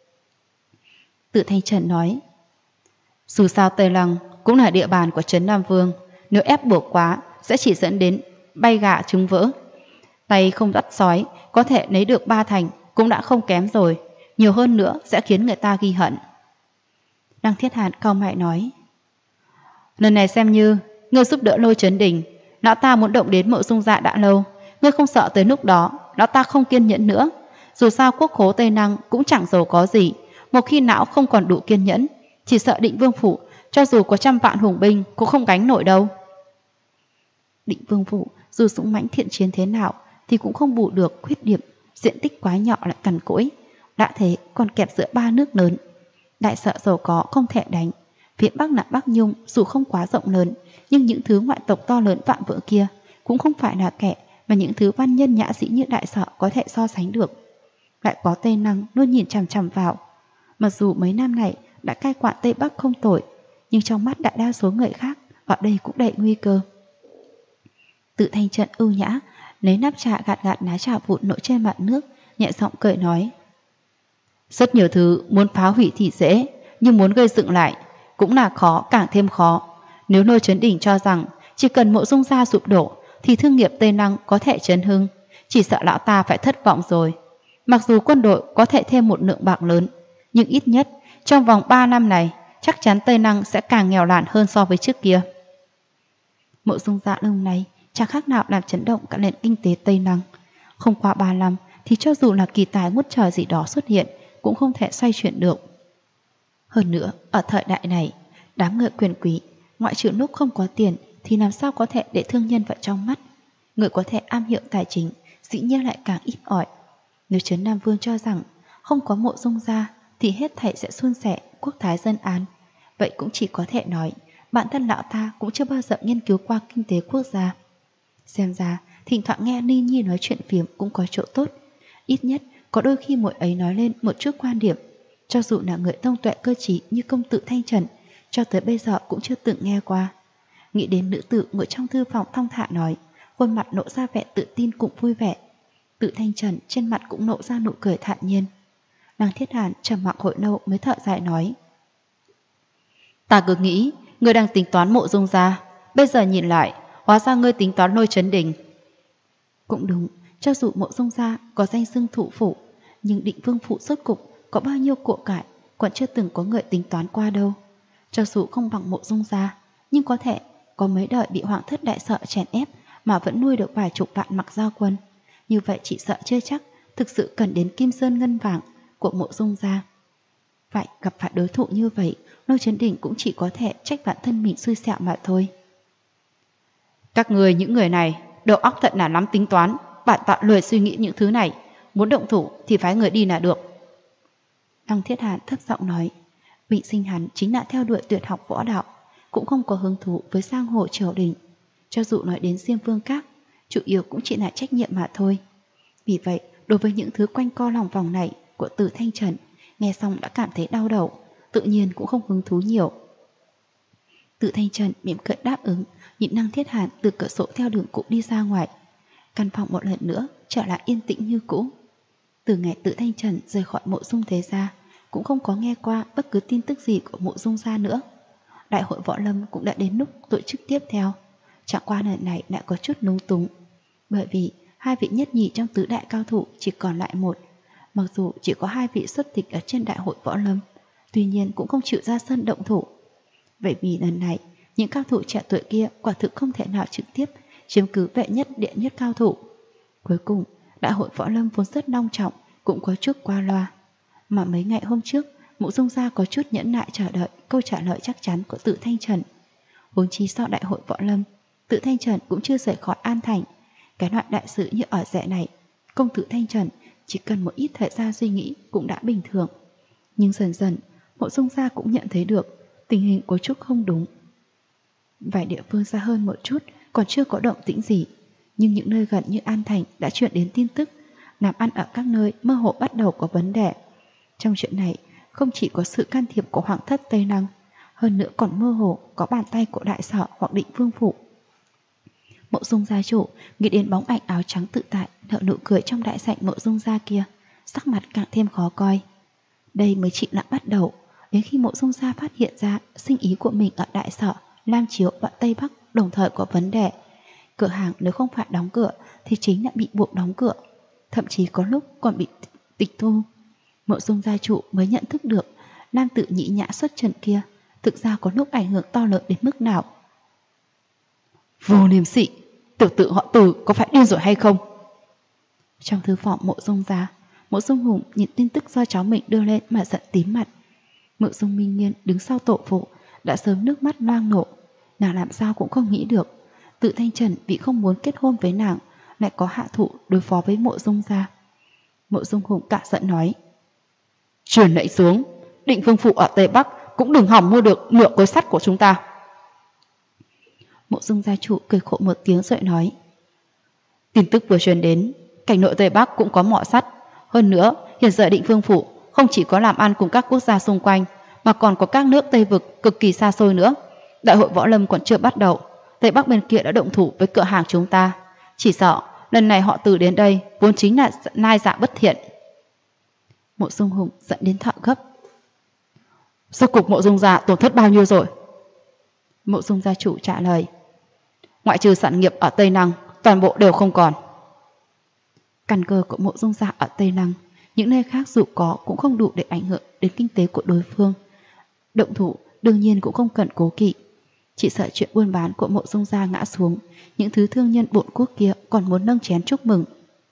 Tử Thanh Trần nói. Dù sao Tây Lăng cũng là địa bàn của Trấn Nam Vương, nếu ép buộc quá sẽ chỉ dẫn đến bay gà trứng vỡ. Tay không dắt sói có thể lấy được 3 thành cũng đã không kém rồi, nhiều hơn nữa sẽ khiến người ta ghi hận. Lăng Thiết Hàn cau mày nói. Lần này xem như ngươi giúp đỡ Lôi Chấn Đỉnh, lão ta muốn động đến Mộ Dung gia đã lâu, ngươi không sợ tới lúc đó lão ta không kiên nhẫn nữa. Dù sao quốc khố Tây Năng cũng chẳng giàu có gì, một khi lão không còn đủ kiên nhẫn, chỉ sợ Định Vương phủ cho dù có 100 vạn hùng binh cũng không gánh nổi đâu. Định Vương phủ dù dũng mãnh thiện chiến thế nào thì cũng không bù được khuyết điểm diện tích quá nhỏ lại cằn cỗi, đã thế còn kẹp giữa 3 nước lớn. Đại Sở giàu có không thể đánh, phía Bắc là Bắc Nhung dù không quá rộng lớn, nhưng những thứ ngoại tộc to lớn vạn vỡ kia cũng không phải là kẻ mà những thứ văn nhân nhã sĩ như Đại Sở có thể so sánh được. Lại có Tây Năng luôn nhìn chằm chằm vào. Mặc dù mấy năm này đã cai quản Tây Bắc không tội, nhưng trong mắt đại đa số người khác ở đây cũng đầy nguy cơ. Tử Thanh Trần ưu nhã lấy nắp trà gạt gạt lá trà vụn nổi trên mặt nước, nhẹ giọng cười nói. Rất nhiều thứ muốn phá hủy thì dễ, nhưng muốn gây dựng lại cũng là khó, càng thêm khó. Nếu Lôi Chấn Đỉnh cho rằng chỉ cần Mộ Dung gia sụp đổ thì thương nghiệp Tây Năng có thể chấn hưng, chỉ sợ lão ta phải thất vọng rồi. Mặc dù quân đội có thể thêm một lượng bạc lớn, nhưng ít nhất trong vòng 3 năm này chắc chắn Tây Năng sẽ càng nghèo nàn hơn so với trước kia. Mộ Dung gia lần này chẳng khác nào làm chấn động cả nền kinh tế Tây Năng. Không qua 3 năm thì cho dù là kỳ tài ngút trời gì đó xuất hiện cũng không thể xoay chuyển được. Hơn nữa, ở thời đại này, đám người quyền quý, ngoại trừ lúc không có tiền thì làm sao có thể để thương nhân vào trong mắt. Người có thể am hiểu tài chính dĩ nhiên lại càng ít ỏi. Nếu Trấn Nam Vương cho rằng không có Mộ Dung gia thì hết thảy sẽ suôn sẻ, quốc thái dân an, vậy cũng chỉ có thể nói bản thân lão ta cũng chưa bao giờ nghiên cứu qua kinh tế quốc gia. Xem ra thỉnh thoảng nghe Ni Nhi nói chuyện phiếm cũng có chỗ tốt, ít nhất có đôi khi muội ấy nói lên một chút quan điểm, cho dù là người thông tuệ cơ trí như công tử Thanh Trần, cho tới bây giờ cũng chưa từng nghe qua. Nghĩ đến nữ tử ngồi trong thư phòng thong thả nói, khuôn mặt lộ ra vẻ tự tin cũng vui vẻ. Tự Thanh Trần trên mặt cũng nộ ra nụ cười thản nhiên. Lăng Thiết Hàn trầm mặc hồi lâu mới thở dài nói: Ta cứ nghĩ ngươi đang tính toán Mộ Dung gia, bây giờ nhìn lại, hóa ra ngươi tính toán Lôi Chấn Đình. Cũng đúng, cho dù Mộ Dung gia có danh xưng thủ phủ, nhưng Định Vương phủ rốt cục có bao nhiêu của cải còn chưa từng có người tính toán qua đâu. Cho dù không bằng Mộ Dung gia, nhưng có thể có mấy đời bị Hoàng thất đại sợ chèn ép mà vẫn nuôi được vài chục vạn Mặc Gia quân. Như vậy chỉ sợ chưa chắc thực sự cần đến Kim Sơn ngân vàng của Mộ Dung gia. Vậy gặp phải đối thủ như vậy, Lôi Chấn Đình cũng chỉ có thể trách bản thân mình xui xẻo mà thôi. Các người những người này đầu óc thật là lắm tính toán, bản tọa lười suy nghĩ những thứ này, muốn động thủ thì phái người đi là được. Lăng Thiết Hàn thấp giọng nói. Bình sinh hắn chính là theo đuổi tuyệt học võ đạo, cũng không có hứng thú với giang hồ triều đình. Cho dù nói đến Diêm Vương Các, chủ yếu cũng chỉ là trách nhiệm mà thôi. Vì vậy, đối với những thứ quanh co lòng vòng này của Từ Thanh Trần, nghe xong đã cảm thấy đau đầu, tự nhiên cũng không hứng thú nhiều. Từ Thanh Trần mỉm cười đáp ứng, nhìn Lăng Thiết Hàn từ cửa sổ theo đường cũ đi ra ngoài. Căn phòng một lần nữa trở lại yên tĩnh như cũ. Từ ngày Từ Thanh Trần rời khỏi Mộ Dung thế gia, cũng không có nghe qua bất cứ tin tức gì của Mộ Dung gia nữa. Đại hội võ lâm cũng đã đến lúc tổ chức tiếp theo. Chẳng qua lần này lại có chút lúng túng, bởi vì hai vị nhất nhì trong tứ đại cao thủ chỉ còn lại một. Mặc dù chỉ có hai vị xuất tịch ở trên đại hội võ lâm, tuy nhiên cũng không chịu ra sân động thủ. Vậy vì lần này, những cao thủ trẻ tuổi kia quả thực không thể nào trực tiếp chiếm cứ vệ nhất đệ nhất cao thủ. Cuối cùng, đại hội võ lâm vốn rất long trọng cũng có chút qua loa. Mà mấy ngày hôm trước, Mộ Dung gia có chút nhẫn nại chờ đợi câu trả lời chắc chắn của Từ Thanh Trần. Huống chi sau đại hội võ lâm, Từ Thanh Trần cũng chưa rời khỏi An Thành. Cái loại đại sự như ở rẻ này, công tử Thanh Trần chỉ cần một ít thời gian suy nghĩ cũng đã bình thường. Nhưng dần dần, Mộ Dung gia cũng nhận thấy được tình hình có chút không đúng. Vài địa phương xa hơn một chút còn chưa có động tĩnh gì, nhưng những nơi gần như An Thành đã truyền đến tin tức làm ăn ở các nơi mơ hồ bắt đầu có vấn đề. Trong chuyện này, không chỉ có sự can thiệp của Hoàng thất Tây Lăng, hơn nữa còn mơ hồ có bàn tay của đại sở hoặc Định Vương phủ. Mộ Dung gia chủ nghĩ đến bóng ảnh áo trắng tự tại nở nụ cười trong đại sảnh Mộ Dung gia kia, sắc mặt càng thêm khó coi. Đây mới chỉ là bắt đầu. Đến khi Mộ Dung gia phát hiện ra sinh ý của mình ở đại sở, Lam Chiếu và Tây Bắc đồng thời có vấn đề, cửa hàng nếu không phải đóng cửa thì chính là bị buộc đóng cửa, thậm chí có lúc còn bị tịch thu. Mộ Dung gia chủ mới nhận thức được Lam tự nhị nhã xuất trận kia thực ra có lúc ảnh hưởng to lớn đến mức nào. Vô liêm sỉ, tiểu tử họ Từ có phải điên rồi hay không? Trong thư phòng Mộ Dung gia, Mộ Dung Hùng nhìn tin tức do cháu mình đưa lên mà giận tím mặt. Mộ Dung Minh Nghiên đứng sau tổ phụ đã sớm nước mắt loang nổ. Nàng làm sao cũng không nghĩ được Từ Thanh Trần vì không muốn kết hôn với nàng lại có hạ thủ đối phó với Mộ Dung gia. Mộ Dung Hùng cả giận nói: truyền lệnh xuống, Định Vương phủ ở Tây Bắc cũng đừng hỏng mua được nửa cối sắt của chúng ta. Mộ Dung gia chủ cười khổ một tiếng rồi nói: tin tức vừa truyền đến, cảnh nội Tây Bắc cũng có mỏ sắt. Hơn nữa, hiện giờ Định Vương phủ không chỉ có làm ăn cùng các quốc gia xung quanh, mà còn có các nước Tây vực cực kỳ xa xôi nữa. Đại hội võ lâm còn chưa bắt đầu, Tây Bắc bên kia đã động thủ với cửa hàng chúng ta. Chỉ sợ lần này họ Từ đến đây vốn chính là nai dạ bất thiện. Mộ Dung Hùng giận đến thở gấp. Rốt cục Mộ Dung gia tổn thất bao nhiêu rồi? Mộ Dung gia chủ trả lời: ngoại trừ sản nghiệp ở Tây Lăng, toàn bộ đều không còn. Căn cơ của Mộ Dung gia ở Tây Lăng, những nơi khác dù có cũng không đủ để ảnh hưởng đến kinh tế của đối phương. Động thủ đương nhiên cũng không cần cố kỵ. Chỉ sợ chuyện buôn bán của Mộ Dung gia ngã xuống, những thứ thương nhân bộn quốc kia còn muốn nâng chén chúc mừng.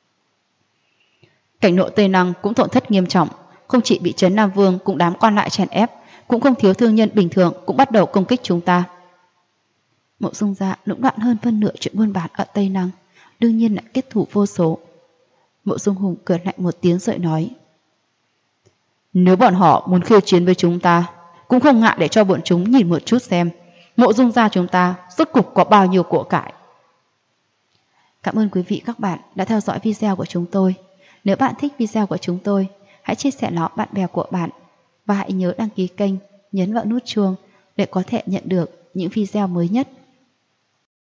Cảnh nội Tây Lăng cũng tổn thất nghiêm trọng, không chỉ bị Trấn Nam Vương cũng đám quan lại chèn ép, cũng không thiếu thương nhân bình thường cũng bắt đầu công kích chúng ta. Mộ Dung gia lũng đoạn hơn phân nửa chuyện buôn bán ở Tây Lăng, đương nhiên là kết thủ vô số. Mộ Dung Hùng cười lạnh một tiếng rồi nói: nếu bọn họ muốn khiêu chiến với chúng ta, cũng không ngại để cho bọn chúng nhìn một chút xem Mộ Dung gia chúng ta rốt cục có bao nhiêu của cải. Cảm ơn quý vị các bạn đã theo dõi video của chúng tôi. Nếu bạn thích video của chúng tôi, hãy chia sẻ nó bạn bè của bạn và hãy nhớ đăng ký kênh, nhấn vào nút chuông để có thể nhận được những video mới nhất.